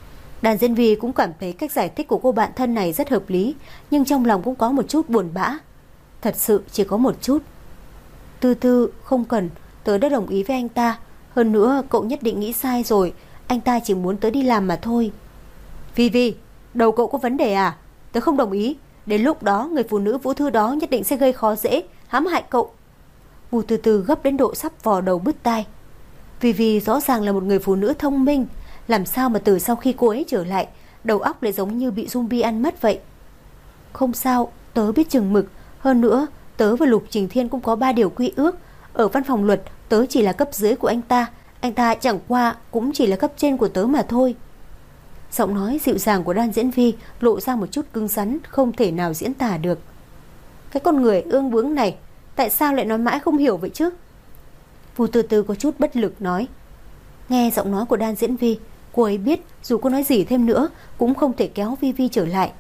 Đàn diễn viên cũng cảm thấy cách giải thích của cô bạn thân này rất hợp lý, nhưng trong lòng cũng có một chút buồn bã. Thật sự chỉ có một chút. Tư Tư, không cần, tớ đã đồng ý với anh ta. Hơn nữa cậu nhất định nghĩ sai rồi, anh ta chỉ muốn tớ đi làm mà thôi. Vi Vi, đầu cậu có vấn đề à? Tớ không đồng ý. Đến lúc đó người phụ nữ Vũ Thư đó nhất định sẽ gây khó dễ, hãm hại cậu. Vu Từ Từ gấp đến độ sắp vò đầu bứt tai. Vi Vi rõ ràng là một người phụ nữ thông minh, làm sao mà từ sau khi cô ấy trở lại, đầu óc lại giống như bị zombie ăn mất vậy. Không sao, tớ biết chừng mực. Hơn nữa, tớ và Lục Trình Thiên cũng có ba điều quy ước. Ở văn phòng luật, tớ chỉ là cấp dưới của anh ta, anh ta chẳng qua cũng chỉ là cấp trên của tớ mà thôi. Giọng nói dịu dàng của Đan Diễn Vi lộ ra một chút cứng rắn, không thể nào diễn tả được. Cái con người ương bướng này, tại sao lại nói mãi không hiểu vậy chứ? Vu Từ Từ có chút bất lực nói. Nghe giọng nói của Đan Diễn Vi, cô ấy biết dù có nói gì thêm nữa cũng không thể kéo Vi Vi trở lại.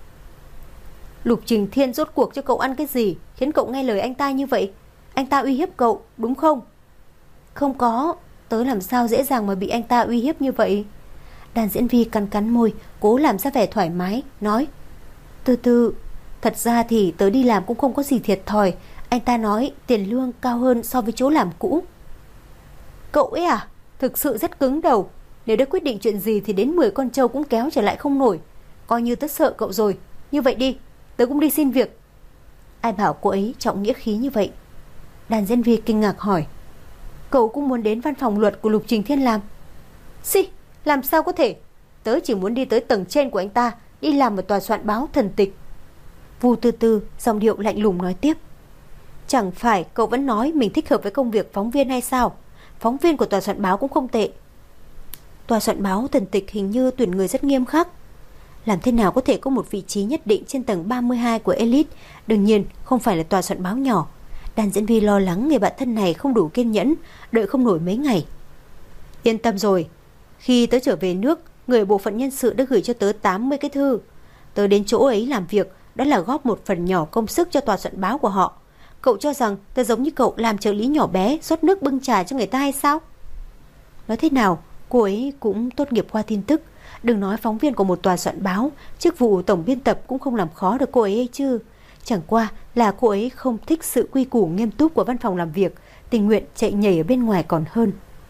Lục Trình Thiên rốt cuộc cho cậu ăn cái gì khiến cậu nghe lời anh ta như vậy? Anh ta uy hiếp cậu, đúng không? Không có, tớ làm sao dễ dàng mà bị anh ta uy hiếp như vậy? Đàn Diễn Vi cắn cắn môi, cố làm ra vẻ thoải mái, nói. Từ từ, thật ra thì tớ đi làm cũng không có gì thiệt thòi. Anh ta nói tiền lương cao hơn so với chỗ làm cũ. Cậu ấy à? Thực sự rất cứng đầu. Nếu đã quyết định chuyện gì thì đến mười con trâu cũng kéo trở lại không nổi. Coi như tớ sợ cậu rồi. Như vậy đi, tớ cũng đi xin việc. Ai bảo cô ấy trọng nghĩa khí như vậy? Đàn Diễn Vi kinh ngạc hỏi. Cậu cũng muốn đến văn phòng luật của Lục Trình Thiên làm? Xì, làm sao có thể? Tớ chỉ muốn đi tới tầng trên của anh ta, đi làm ở tòa soạn báo thần tịch. Vu Từ Từ giọng điệu lạnh lùng nói tiếp. Chẳng phải cậu vẫn nói mình thích hợp với công việc phóng viên hay sao? Phóng viên của tòa soạn báo cũng không tệ. Tòa soạn báo thần tịch hình như tuyển người rất nghiêm khắc. Làm thế nào có thể có một vị trí nhất định trên tầng ba mươi hai của Elite? Đương nhiên không phải là tòa soạn báo nhỏ. Đàn Diễn Vi lo lắng người bạn thân này không đủ kiên nhẫn, đợi không nổi mấy ngày. Yên tâm rồi, khi tớ trở về nước, người bộ phận nhân sự đã gửi cho tớ tám mươi cái thư. Tớ đến chỗ ấy làm việc, đó là góp một phần nhỏ công sức cho tòa soạn báo của họ. Cậu cho rằng tớ giống như cậu làm trợ lý nhỏ bé, rót nước bưng trà cho người ta hay sao? Nói thế nào, cô ấy cũng tốt nghiệp qua tin tức. Đừng nói phóng viên của một tòa soạn báo, chức vụ tổng biên tập cũng không làm khó được cô ấy ấy chứ. Chẳng qua là cô ấy không thích sự quy củ nghiêm túc của văn phòng làm việc, tình nguyện chạy nhảy ở bên ngoài còn hơn.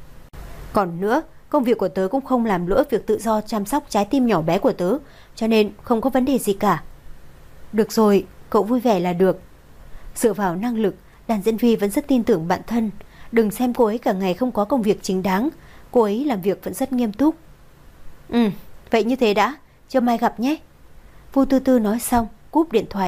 Còn nữa, công việc của tớ cũng không làm lỡ việc tự do chăm sóc trái tim nhỏ bé của tớ, cho nên không có vấn đề gì cả. Được rồi, cậu vui vẻ là được. Dựa vào năng lực, Đàn Diễn Vi vẫn rất tin tưởng bạn thân. Đừng xem cô ấy cả ngày không có công việc chính đáng, cô ấy làm việc vẫn rất nghiêm túc. Ừ, vậy như thế đã, chưa mai gặp nhé. Vu Tư Tư nói xong, cúp điện thoại.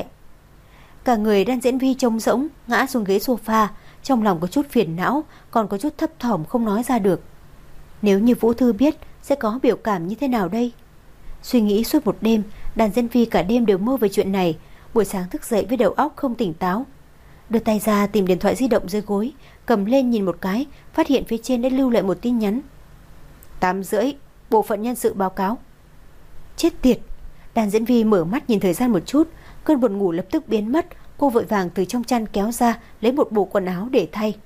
Cả người Đan Diễn Vi trống rỗng, ngã xuống ghế sofa, trong lòng có chút phiền não, còn có chút thấp thỏm không nói ra được. Nếu như Vũ Thư biết, sẽ có biểu cảm như thế nào đây? Suy nghĩ suốt một đêm, Đàn Diễn Vi cả đêm đều mơ về chuyện này. Buổi sáng thức dậy với đầu óc không tỉnh táo, đưa tay ra tìm điện thoại di động dưới gối, cầm lên nhìn một cái, phát hiện phía trên đã lưu lại một tin nhắn. Tám rưỡi, bộ phận nhân sự báo cáo. Chết tiệt! Đàn Diễn Vi mở mắt nhìn thời gian một chút, cơn buồn ngủ lập tức biến mất. Cô vội vàng từ trong chăn kéo ra, lấy một bộ quần áo để thay,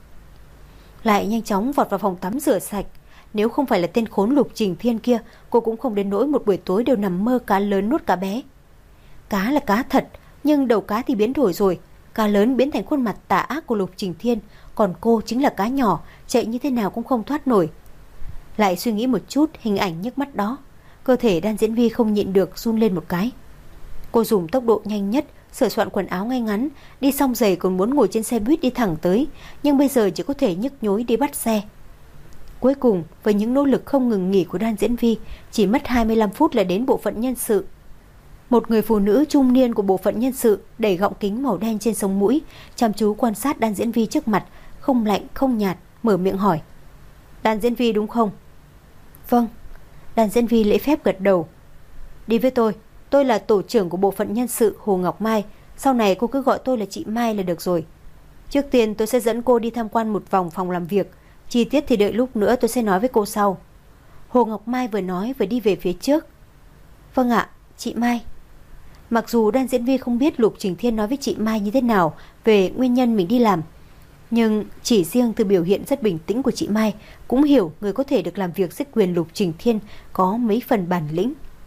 lại nhanh chóng vọt vào phòng tắm rửa sạch. Nếu không phải là tên khốn Lục Trình Thiên kia, cô cũng không đến nỗi một buổi tối đều nằm mơ cá lớn nuốt cá bé. Cá là cá thật, nhưng đầu cá thì biến đổi rồi. Cá lớn biến thành khuôn mặt tà ác của Lục Trình Thiên, còn cô chính là cá nhỏ, chạy như thế nào cũng không thoát nổi. Lại suy nghĩ một chút hình ảnh nhức mắt đó, cơ thể Đan Diễn Vi không nhịn được run lên một cái. Cô dùng tốc độ nhanh nhất sửa soạn quần áo ngay ngắn, đi xong giày còn muốn ngồi trên xe buýt đi thẳng tới, nhưng bây giờ chỉ có thể nhức nhối đi bắt xe. Cuối cùng, với những nỗ lực không ngừng nghỉ của Đan Diễn Vi, chỉ mất hai mươi lăm phút là đến bộ phận nhân sự. Một người phụ nữ trung niên của bộ phận nhân sự đẩy gọng kính màu đen trên sống mũi, chăm chú quan sát Đan Diễn Vi trước mặt, không lạnh không nhạt, mở miệng hỏi. Đan Diễn Vi đúng không? Vâng. Đan Diễn Vi lễ phép gật đầu. Đi với tôi, tôi là tổ trưởng của bộ phận nhân sự Hồ Ngọc Mai, sau này cô cứ gọi tôi là chị Mai là được rồi. Trước tiên tôi sẽ dẫn cô đi tham quan một vòng phòng làm việc, chi tiết thì đợi lúc nữa tôi sẽ nói với cô sau. Hồ Ngọc Mai vừa nói vừa đi về phía trước. Vâng ạ, chị Mai. Mặc dù Đan Diễn Vi không biết Lục Trình Thiên nói với chị Mai như thế nào về nguyên nhân mình đi làm, nhưng chỉ riêng từ biểu hiện rất bình tĩnh của chị Mai cũng hiểu người có thể được làm việc dưới quyền Lục Trình Thiên có mấy phần bản lĩnh.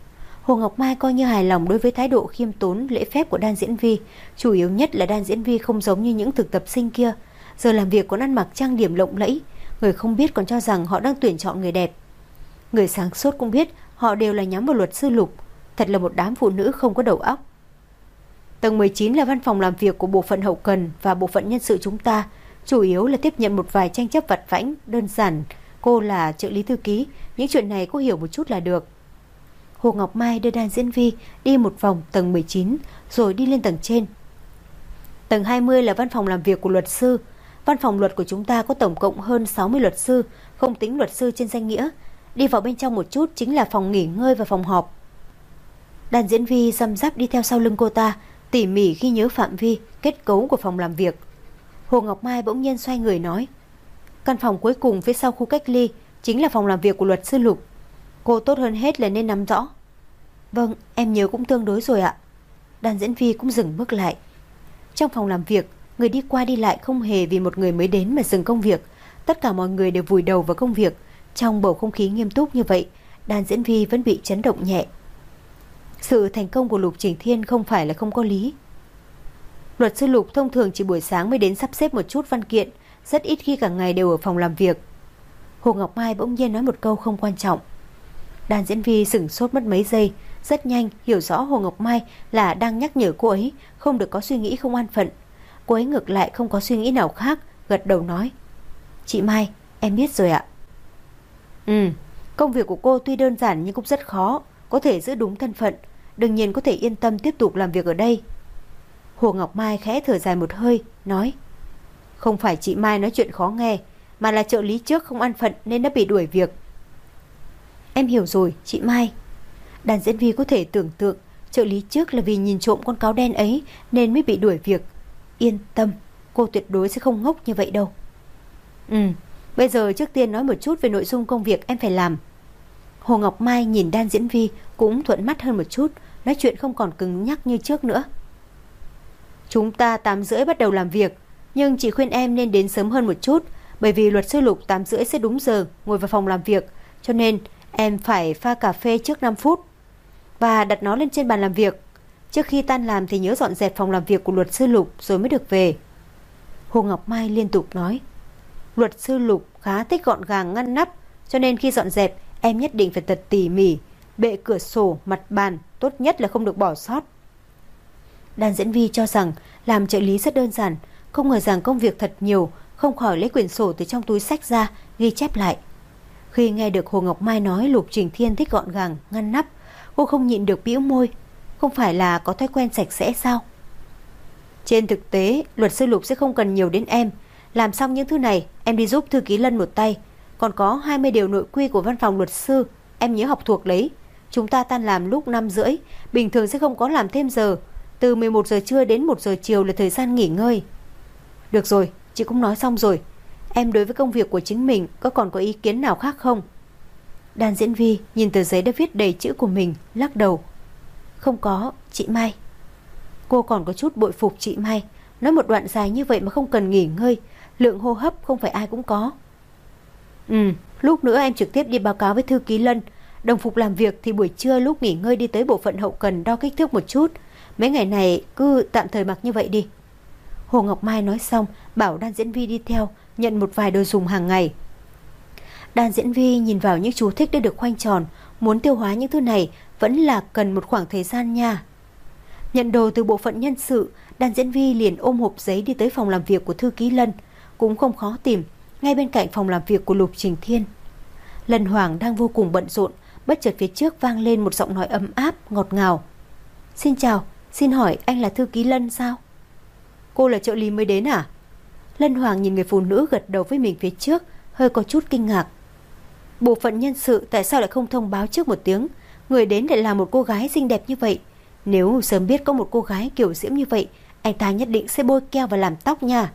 Hồ Ngọc Mai coi như hài lòng đối với thái độ khiêm tốn lễ phép của Đan Diễn Vi. Chủ yếu nhất là Đan Diễn Vi không giống như những thực tập sinh kia, giờ làm việc còn ăn mặc trang điểm lộng lẫy, người không biết còn cho rằng họ đang tuyển chọn người đẹp. Người sáng suốt cũng biết họ đều là nhắm vào luật sư Lục. Thật là một đám phụ nữ không có đầu óc. Tầng mười chín là văn phòng làm việc của bộ phận hậu cần và bộ phận nhân sự chúng ta, chủ yếu là tiếp nhận một vài tranh chấp vặt vãnh đơn giản. Cô là trợ lý thư ký, những chuyện này cô hiểu một chút là được. Hồ Ngọc Mai đưa Đan Diễn Vi đi một vòng tầng mười chín rồi đi lên tầng trên. Tầng hai mươi là văn phòng làm việc của luật sư. Văn phòng luật của chúng ta có tổng cộng hơn sáu mươi luật sư, không tính luật sư trên danh nghĩa. Đi vào bên trong một chút chính là phòng nghỉ ngơi và phòng họp. Đan Diễn Vi răm rắp đi theo sau lưng cô ta, tỉ mỉ ghi nhớ phạm vi, kết cấu của phòng làm việc. Hồ Ngọc Mai bỗng nhiên xoay người nói: căn phòng cuối cùng phía sau khu cách ly chính là phòng làm việc của luật sư Lục. Cô tốt hơn hết là nên nắm rõ. Vâng, em nhớ cũng tương đối rồi ạ. Đan Diễn Vi cũng dừng bước lại. Trong phòng làm việc, người đi qua đi lại không hề vì một người mới đến mà dừng công việc. Tất cả mọi người đều vùi đầu vào công việc. Trong bầu không khí nghiêm túc như vậy, Đan Diễn Vi vẫn bị chấn động nhẹ. Sự thành công của Lục Trình Thiên không phải là không có lý. Luật sư Lục thông thường chỉ buổi sáng mới đến sắp xếp một chút văn kiện, rất ít khi cả ngày đều ở phòng làm việc. Hồ Ngọc Mai bỗng nhiên nói một câu không quan trọng. Đan Diễn Vi sửng sốt mất mấy giây, rất nhanh hiểu rõ Hồ Ngọc Mai là đang nhắc nhở cô ấy không được có suy nghĩ không an phận. Cô ấy ngược lại không có suy nghĩ nào khác, gật đầu nói: chị Mai, em biết rồi ạ. Ừ, công việc của cô tuy đơn giản nhưng cũng rất khó, có thể giữ đúng thân phận, đương nhiên có thể yên tâm tiếp tục làm việc ở đây. Hồ Ngọc Mai khẽ thở dài một hơi, nói: không phải chị Mai nói chuyện khó nghe, mà là trợ lý trước không an phận nên đã bị đuổi việc. Em hiểu rồi, chị Mai. Đan Diễn Vi có thể tưởng tượng trợ lý trước là vì nhìn trộm con cáo đen ấy nên mới bị đuổi việc. Yên tâm, cô tuyệt đối sẽ không ngốc như vậy đâu. Ừ, bây giờ trước tiên nói một chút về nội dung công việc em phải làm. Hồ Ngọc Mai nhìn Đan Diễn Vi cũng thuận mắt hơn một chút, nói chuyện không còn cứng nhắc như trước nữa. Chúng ta tám rưỡi bắt đầu làm việc, nhưng chị khuyên em nên đến sớm hơn một chút, bởi vì luật sư Lục tám rưỡi sẽ đúng giờ ngồi vào phòng làm việc, cho nên em phải pha cà phê trước năm phút và đặt nó lên trên bàn làm việc. Trước khi tan làm thì nhớ dọn dẹp phòng làm việc của luật sư Lục rồi mới được về. Hồ Ngọc Mai liên tục nói: luật sư Lục khá thích gọn gàng ngăn nắp, cho nên khi dọn dẹp em nhất định phải thật tỉ mỉ. Bệ cửa sổ, mặt bàn tốt nhất là không được bỏ sót. Đan Diễn Vi cho rằng làm trợ lý rất đơn giản, không ngờ rằng công việc thật nhiều, không khỏi lấy quyển sổ từ trong túi xách ra ghi chép lại. Khi nghe được Hồ Ngọc Mai nói Lục Trình Thiên thích gọn gàng ngăn nắp, cô không nhịn được bĩu môi. Không phải là có thói quen sạch sẽ sao? Trên thực tế luật sư Lục sẽ không cần nhiều đến em. Làm xong những thứ này em đi giúp thư ký Lân một tay. Còn có hai mươi điều nội quy của văn phòng luật sư, em nhớ học thuộc lấy. Chúng ta tan làm lúc năm rưỡi, bình thường sẽ không có làm thêm giờ. Từ mười một giờ trưa đến một giờ chiều là thời gian nghỉ ngơi. Được rồi, chị cũng nói xong rồi. Em đối với công việc của chính mình có còn có ý kiến nào khác không? Đan Diễn Vi nhìn tờ giấy đã viết đầy chữ của mình, lắc đầu. Không có, chị Mai. Cô còn có chút bội phục chị Mai. Nói một đoạn dài như vậy mà không cần nghỉ ngơi, lượng hô hấp không phải ai cũng có. Ừ, lúc nữa em trực tiếp đi báo cáo với thư ký Lân. Đồng phục làm việc thì buổi trưa lúc nghỉ ngơi đi tới bộ phận hậu cần đo kích thước một chút. Mấy ngày này cứ tạm thời mặc như vậy đi. Hồ Ngọc Mai nói xong bảo Đan Diễn Vi đi theo, nhận một vài đồ dùng hàng ngày. Đan Diễn Vi nhìn vào những chú thích đã được khoanh tròn, muốn tiêu hóa những thứ này vẫn là cần một khoảng thời gian nha. Nhận đồ từ bộ phận nhân sự, Đan Diễn Vi liền ôm hộp giấy đi tới phòng làm việc của thư ký Lân, cũng không khó tìm, ngay bên cạnh phòng làm việc của Lục Trình Thiên. Lân Hoàng đang vô cùng bận rộn, bất chợt phía trước vang lên một giọng nói ấm áp, ngọt ngào. Xin chào, xin hỏi anh là thư ký Lân sao? Cô là trợ lý mới đến à? Lân Hoàng nhìn người phụ nữ gật đầu với mình phía trước, hơi có chút kinh ngạc. Bộ phận nhân sự tại sao lại không thông báo trước một tiếng? Người đến lại là một cô gái xinh đẹp như vậy. Nếu sớm biết có một cô gái kiểu diễm như vậy, anh ta nhất định sẽ bôi keo và làm tóc nha.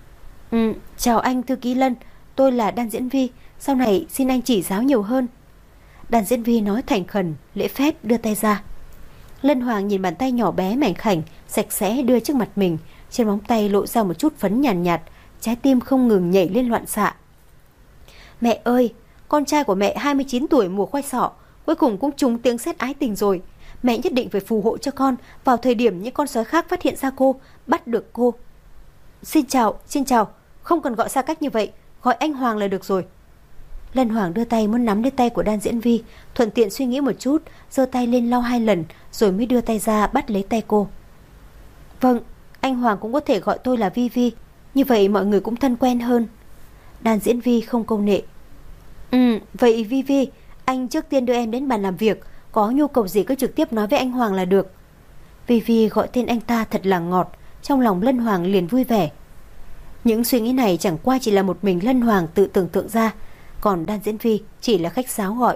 Ừ, chào anh thư ký Lân, tôi là Đan Diễn Vi, sau này xin anh chỉ giáo nhiều hơn. Đan Diễn Vi nói thành khẩn, lễ phép đưa tay ra. Lân Hoàng nhìn bàn tay nhỏ bé mảnh khảnh, sạch sẽ đưa trước mặt mình, trên móng tay lộ ra một chút phấn nhàn nhạt, nhạt, trái tim không ngừng nhảy lên loạn xạ. Mẹ ơi, con trai của mẹ hai mươi chín tuổi mùa khoai sọ, cuối cùng cũng trúng tiếng sét ái tình rồi. Mẹ nhất định phải phù hộ cho con vào thời điểm những con sói khác phát hiện ra cô, bắt được cô. Xin chào, xin chào, không cần gọi xa cách như vậy, gọi anh Hoàng là được rồi. Lân Hoàng đưa tay muốn nắm lấy tay của Đan Diễn Vi, thuận tiện suy nghĩ một chút, giơ tay lên lau hai lần rồi mới đưa tay ra bắt lấy tay cô. Vâng, anh Hoàng cũng có thể gọi tôi là Vi Vi, như vậy mọi người cũng thân quen hơn. Đan Diễn Vi không câu nệ. Ừ, vậy Vi Vi, anh trước tiên đưa em đến bàn làm việc, có nhu cầu gì cứ trực tiếp nói với anh Hoàng là được. Vi Vi gọi tên anh ta thật là ngọt, trong lòng Lân Hoàng liền vui vẻ. Những suy nghĩ này chẳng qua chỉ là một mình Lân Hoàng tự tưởng tượng ra, còn Đan Diễn Vi chỉ là khách sáo gọi.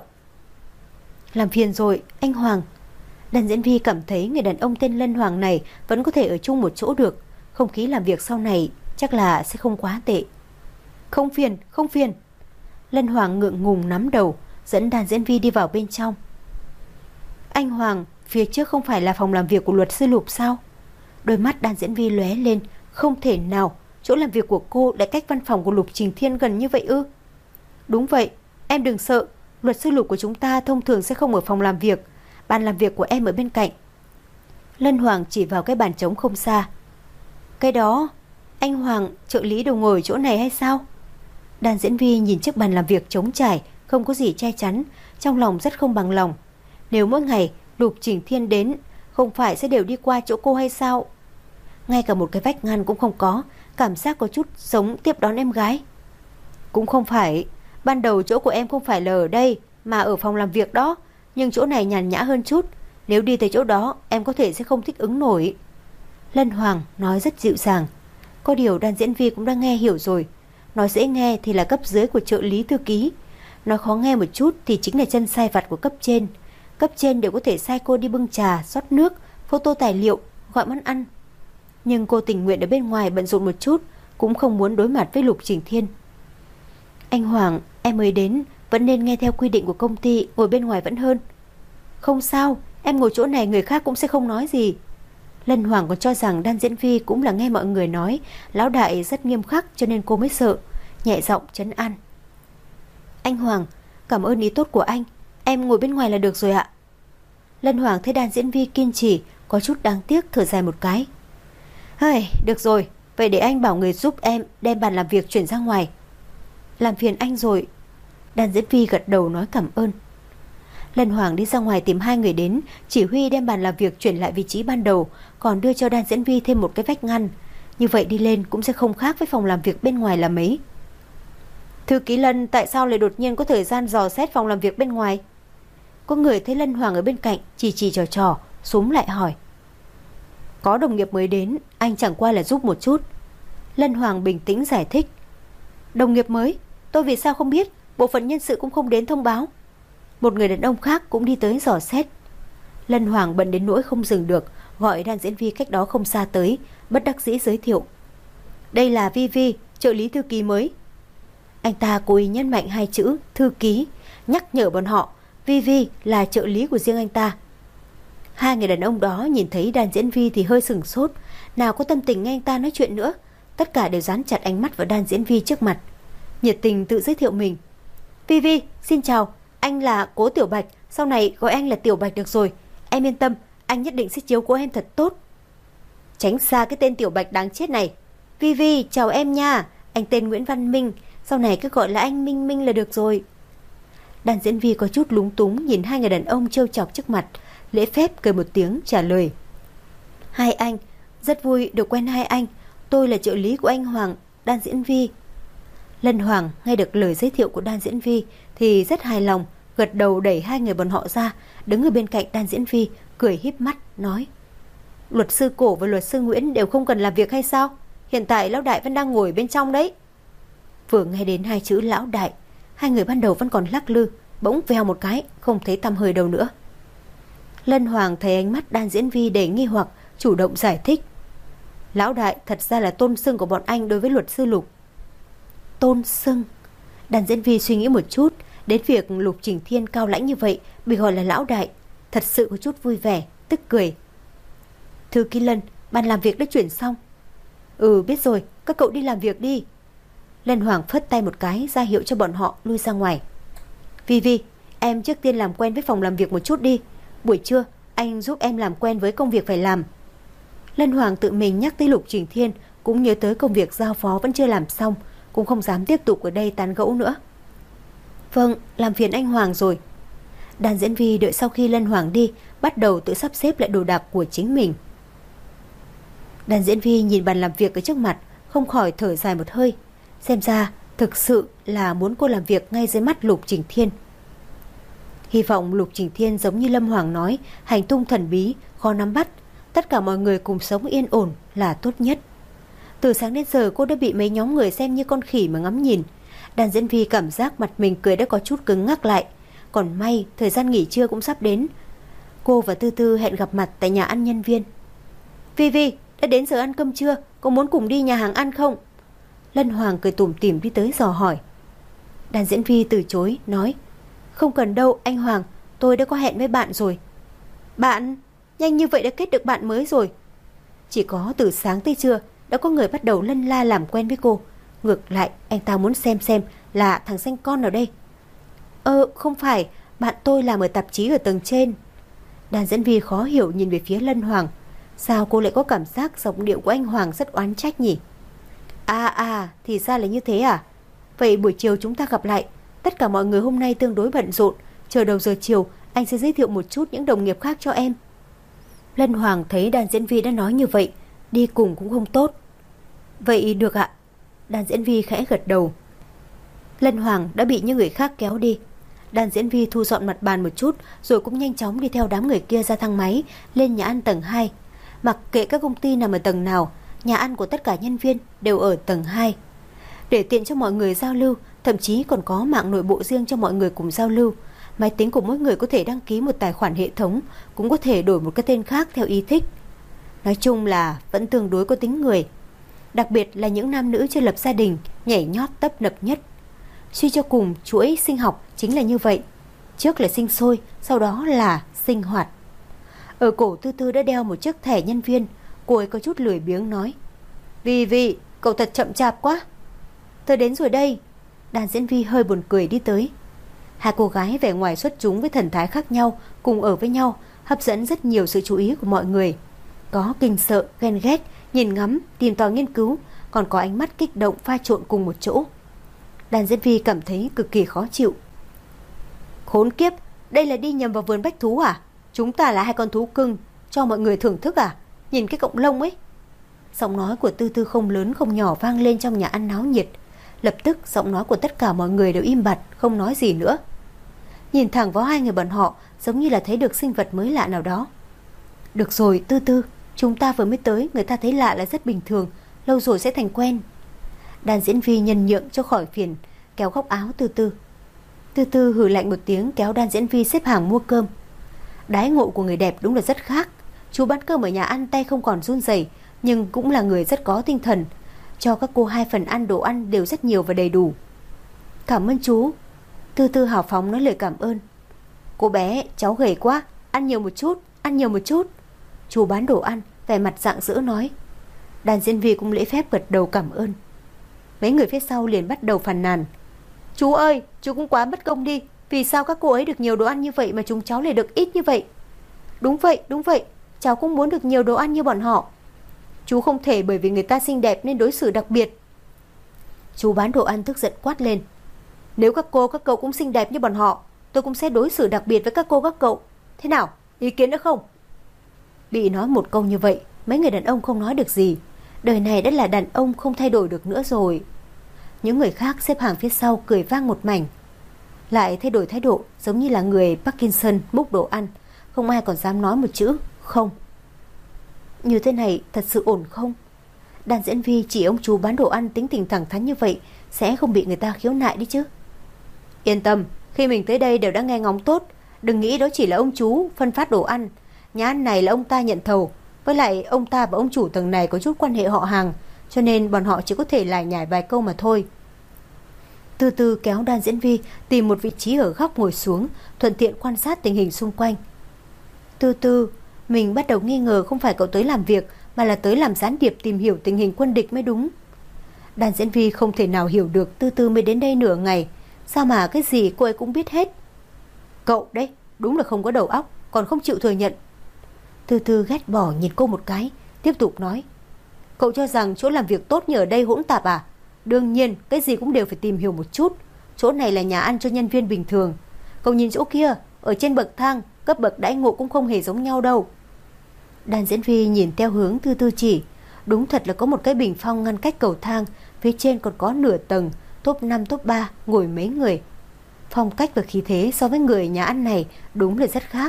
Làm phiền rồi, anh Hoàng. Đan Diễn Vi cảm thấy người đàn ông tên Lân Hoàng này vẫn có thể ở chung một chỗ được, không khí làm việc sau này chắc là sẽ không quá tệ. Không phiền, không phiền. Lân Hoàng ngượng ngùng nắm đầu, dẫn Đan Diễn Vi đi vào bên trong. Anh Hoàng, phía trước không phải là phòng làm việc của luật sư Lục sao? Đôi mắt Đan Diễn Vi lóe lên. Không thể nào, chỗ làm việc của cô lại cách văn phòng của Lục Trình Thiên gần như vậy ư? Đúng vậy, em đừng sợ, luật sư Lục của chúng ta thông thường sẽ không ở phòng làm việc, bàn làm việc của em ở bên cạnh. Lân Hoàng chỉ vào cái bàn trống không xa. Cái đó, anh Hoàng, trợ lý đều ngồi chỗ này hay sao? Đan Diễn Vi nhìn chiếc bàn làm việc trống trải, không có gì che chắn, trong lòng rất không bằng lòng. Nếu mỗi ngày Lục Trình Thiên đến, không phải sẽ đều đi qua chỗ cô hay sao? Ngay cả một cái vách ngăn cũng không có, cảm giác có chút giống tiếp đón em gái. Cũng không phải, ban đầu chỗ của em không phải là ở đây, mà ở phòng làm việc đó, nhưng chỗ này nhàn nhã hơn chút. Nếu đi tới chỗ đó, em có thể sẽ không thích ứng nổi. Lân Hoàng nói rất dịu dàng. Có điều Đan Diễn Vi cũng đã nghe hiểu rồi. Nói dễ nghe thì là cấp dưới của trợ lý thư ký, nói khó nghe một chút thì chính là chân sai vặt của cấp trên. Cấp trên đều có thể sai cô đi bưng trà, rót nước, photo tài liệu, gọi món ăn. Nhưng cô tình nguyện ở bên ngoài bận rộn một chút, cũng không muốn đối mặt với Lục Trình Thiên. Anh Hoàng, em mới đến, vẫn nên nghe theo quy định của công ty, ngồi bên ngoài vẫn hơn. Không sao, em ngồi chỗ này người khác cũng sẽ không nói gì. Lân Hoàng còn cho rằng Đan Diễn Vi cũng là nghe mọi người nói lão đại rất nghiêm khắc cho nên cô mới sợ, nhẹ giọng trấn an. Anh Hoàng, cảm ơn ý tốt của anh, em ngồi bên ngoài là được rồi ạ. Lân Hoàng thấy Đan Diễn Vi kiên trì, có chút đáng tiếc thở dài một cái. Hây, được rồi, vậy để anh bảo người giúp em đem bàn làm việc chuyển ra ngoài. Làm phiền anh rồi. Đan Diễn Vi gật đầu nói cảm ơn. Lân Hoàng đi ra ngoài tìm hai người đến, chỉ huy đem bàn làm việc chuyển lại vị trí ban đầu, còn đưa cho Đan Diễn Vi thêm một cái vách ngăn. Như vậy đi lên cũng sẽ không khác với phòng làm việc bên ngoài là mấy. Thư ký Lân, tại sao lại đột nhiên có thời gian dò xét phòng làm việc bên ngoài? Có người thấy Lân Hoàng ở bên cạnh, chỉ chỉ trò trò, xúm lại hỏi. Có đồng nghiệp mới đến, anh chẳng qua là giúp một chút. Lân Hoàng bình tĩnh giải thích. Đồng nghiệp mới? Tôi vì sao không biết? Bộ phận nhân sự cũng không đến thông báo. Một người đàn ông khác cũng đi tới dò xét. Lân Hoàng bận đến nỗi không dừng được, gọi Đan Diễn Vi cách đó không xa tới, bất đắc dĩ giới thiệu. Đây là Vi Vi, trợ lý thư ký mới. Anh ta cố ý nhấn mạnh hai chữ thư ký, nhắc nhở bọn họ Vi Vi là trợ lý của riêng anh ta. Hai người đàn ông đó nhìn thấy Đan Diễn Vi thì hơi sừng sốt, nào có tâm tình nghe anh ta nói chuyện nữa. Tất cả đều dán chặt ánh mắt vào Đan Diễn Vi trước mặt, nhiệt tình tự giới thiệu mình. Vi Vi, xin chào, anh là Cố Tiểu Bạch, sau này gọi anh là Tiểu Bạch được rồi. Em yên tâm, anh nhất định sẽ chiếu cố em thật tốt. Tránh xa cái tên Tiểu Bạch đáng chết này. Vi Vi, chào em nha, anh tên Nguyễn Văn Minh, sau này cứ gọi là anh Minh Minh là được rồi. Đan Diễn Vi có chút lúng túng nhìn hai người đàn ông trêu chọc trước mặt, lễ phép cười một tiếng trả lời. Hai anh, rất vui được quen hai anh, tôi là trợ lý của anh Hoàng, Đan Diễn Vi. Lân Hoàng nghe được lời giới thiệu của Đan Diễn Vi thì rất hài lòng, gật đầu đẩy hai người bọn họ ra, đứng ở bên cạnh Đan Diễn Vi, cười híp mắt nói. Luật sư Cổ và luật sư Nguyễn đều không cần làm việc hay sao? Hiện tại lão đại vẫn đang ngồi bên trong đấy. Vừa nghe đến hai chữ lão đại, hai người ban đầu vẫn còn lắc lư, bỗng vèo một cái, không thấy tăm hơi đâu nữa. Lân Hoàng thấy ánh mắt Đan Diễn Vi đầy nghi hoặc, chủ động giải thích. Lão đại thật ra là tôn xưng của bọn anh đối với luật sư Lục. Tôn xưng? Đan Diễn Vi suy nghĩ một chút, đến việc Lục Trình Thiên cao lãnh như vậy bị gọi là lão đại, thật sự có chút vui vẻ, tức cười. Thư ký Lân, bàn làm việc đã chuyển xong. Ừ, biết rồi, các cậu đi làm việc đi. Lân Hoàng phất tay một cái ra hiệu cho bọn họ lui ra ngoài. Vi Vi, Em trước tiên làm quen với phòng làm việc một chút đi. Buổi trưa anh giúp em làm quen với công việc phải làm. Lân Hoàng tự mình nhắc tới Lục Trình Thiên, cũng nhớ tới công việc giao phó vẫn chưa làm xong, cũng không dám tiếp tục ở đây tán gẫu nữa. Vâng, làm phiền anh Hoàng rồi. Đàn diễn viên đợi sau khi Lân Hoàng đi, bắt đầu tự sắp xếp lại đồ đạc của chính mình. Đàn diễn viên nhìn bàn làm việc ở trước mặt, không khỏi thở dài một hơi. Xem ra thực sự là muốn cô làm việc ngay dưới mắt Lục Trình Thiên. Hy vọng Lục Trình Thiên giống như Lâm Hoàng nói, hành tung thần bí, khó nắm bắt, tất cả mọi người cùng sống yên ổn là tốt nhất. Từ sáng đến giờ cô đã bị mấy nhóm người xem như con khỉ mà ngắm nhìn. Đàn diễn viên cảm giác mặt mình cười đã có chút cứng ngắc lại. Còn may thời gian nghỉ trưa cũng sắp đến. Cô và Tư Tư hẹn gặp mặt tại nhà ăn nhân viên. Vi Vi, đã đến giờ ăn cơm trưa, có muốn cùng đi nhà hàng ăn không? Lân Hoàng cười tủm tỉm đi tới dò hỏi. Đàn diễn viên từ chối, nói: Không cần đâu anh Hoàng, tôi đã có hẹn với bạn rồi. Bạn? Nhanh như vậy đã kết được bạn mới rồi? Chỉ có từ sáng tới trưa đã có người bắt đầu lân la làm quen với cô. Ngược lại anh ta muốn xem xem là thằng xanh con ở đây. Ơ không phải, bạn tôi làm ở tạp chí ở tầng trên. Đàn diễn viên khó hiểu nhìn về phía Lân Hoàng. Sao cô lại có cảm giác giọng điệu của anh Hoàng rất oán trách nhỉ? À à, thì ra là như thế à? Vậy buổi chiều chúng ta gặp lại. Tất cả mọi người hôm nay tương đối bận rộn, chờ đầu giờ chiều anh sẽ giới thiệu một chút những đồng nghiệp khác cho em. Lân Hoàng thấy đàn diễn viên đã nói như vậy, đi cùng cũng không tốt. Vậy được ạ. Đàn diễn viên khẽ gật đầu. Lân Hoàng đã bị những người khác kéo đi. Đàn diễn viên thu dọn mặt bàn một chút, rồi cũng nhanh chóng đi theo đám người kia ra thang máy lên nhà ăn tầng hai. Mặc kệ các công ty nằm ở tầng nào, nhà ăn của tất cả nhân viên đều ở tầng hai. Để tiện cho mọi người giao lưu, thậm chí còn có mạng nội bộ riêng cho mọi người cùng giao lưu. Máy tính của mỗi người có thể đăng ký một tài khoản hệ thống, cũng có thể đổi một cái tên khác theo ý thích. Nói chung là vẫn tương đối có tính người. Đặc biệt là những nam nữ chưa lập gia đình, nhảy nhót tấp nập nhất. Suy cho cùng, chuỗi sinh học chính là như vậy. Trước là sinh sôi, sau đó là sinh hoạt. Ở cổ Tư Tư đã đeo một chiếc thẻ nhân viên. Cô ấy có chút lười biếng nói: Vi Vi, cậu thật chậm chạp quá. Tôi đến rồi đây. Đàn diễn viên hơi buồn cười đi tới. Hai cô gái vẻ ngoài xuất chúng với thần thái khác nhau, cùng ở với nhau, hấp dẫn rất nhiều sự chú ý của mọi người. Có kinh sợ, ghen ghét, nhìn ngắm, tìm tòi nghiên cứu, còn có ánh mắt kích động pha trộn cùng một chỗ. Đàn diễn viên cảm thấy cực kỳ khó chịu. Khốn kiếp, đây là đi nhầm vào vườn bách thú à? Chúng ta là hai con thú cưng, cho mọi người thưởng thức à? Nhìn cái cọng lông ấy. Giọng nói của Tư Tư không lớn không nhỏ vang lên trong nhà ăn náo nhiệt. Lập tức giọng nói của tất cả mọi người đều im bặt, không nói gì nữa. Nhìn thẳng vào hai người bọn họ, giống như là thấy được sinh vật mới lạ nào đó. Được rồi Tư Tư, chúng ta vừa mới tới, người ta thấy lạ là rất bình thường, lâu rồi sẽ thành quen. Đàn diễn viên nhân nhượng cho khỏi phiền, kéo góc áo Tư Tư. Tư Tư hừ lạnh một tiếng, kéo đàn diễn viên xếp hàng mua cơm. Đái ngộ của người đẹp đúng là rất khác. Chú bán cơm ở nhà ăn tay không còn run rẩy, nhưng cũng là người rất có tinh thần. Cho các cô hai phần ăn, đồ ăn đều rất nhiều và đầy đủ. Cảm ơn chú. Tư Tư hào phóng nói lời cảm ơn. Cô bé, cháu gầy quá, ăn nhiều một chút, ăn nhiều một chút. Chú bán đồ ăn, vẻ mặt rạng rỡ nói. Đàn diễn viên cũng lễ phép gật đầu cảm ơn. Mấy người phía sau liền bắt đầu phàn nàn. Chú ơi, chú cũng quá mất công đi. Vì sao các cô ấy được nhiều đồ ăn như vậy mà chúng cháu lại được ít như vậy? Đúng vậy, đúng vậy, cháu cũng muốn được nhiều đồ ăn như bọn họ. Chú không thể bởi vì người ta xinh đẹp nên đối xử đặc biệt. Chú bán đồ ăn tức giận quát lên. Nếu các cô các cậu cũng xinh đẹp như bọn họ, tôi cũng sẽ đối xử đặc biệt với các cô các cậu. Thế nào, ý kiến nữa không? Bị nói một câu như vậy, mấy người đàn ông không nói được gì. Đời này đã là đàn ông không thay đổi được nữa rồi. Những người khác xếp hàng phía sau cười vang một mảnh. Lại thay đổi thái độ, giống như là người Parkinson múc đồ ăn. Không ai còn dám nói một chữ không. Như thế này thật sự ổn không? Đàn diễn viên chỉ ông chú bán đồ ăn tính tình thẳng thắn như vậy sẽ không bị người ta khiếu nại đi chứ. Yên tâm, khi mình tới đây đều đã nghe ngóng tốt. Đừng nghĩ đó chỉ là ông chú phân phát đồ ăn. Nhà ăn này là ông ta nhận thầu. Với lại ông ta và ông chủ tầng này có chút quan hệ họ hàng, cho nên bọn họ chỉ có thể lải nhải vài câu mà thôi. Từ từ kéo đàn diễn viên tìm một vị trí ở góc ngồi xuống, thuận tiện quan sát tình hình xung quanh. Từ từ, mình bắt đầu nghi ngờ không phải cậu tới làm việc, mà là tới làm gián điệp tìm hiểu tình hình quân địch mới đúng. Đàn diễn viên không thể nào hiểu được Tư Tư mới đến đây nửa ngày, sao mà cái gì cô ấy cũng biết hết. Cậu đấy, đúng là không có đầu óc, còn không chịu thừa nhận. Từ từ ghét bỏ nhìn cô một cái, tiếp tục nói. Cậu cho rằng chỗ làm việc tốt như ở đây hỗn tạp à? Đương nhiên, cái gì cũng đều phải tìm hiểu một chút. Chỗ này là nhà ăn cho nhân viên bình thường. Cậu nhìn chỗ kia, ở trên bậc thang, cấp bậc đãi ngộ cũng không hề giống nhau đâu. Đàn diễn viên nhìn theo hướng Tư Tư chỉ. Đúng thật là có một cái bình phong ngăn cách cầu thang, phía trên còn có nửa tầng, top năm top ba ngồi mấy người. Phong cách và khí thế so với người nhà ăn này đúng là rất khác.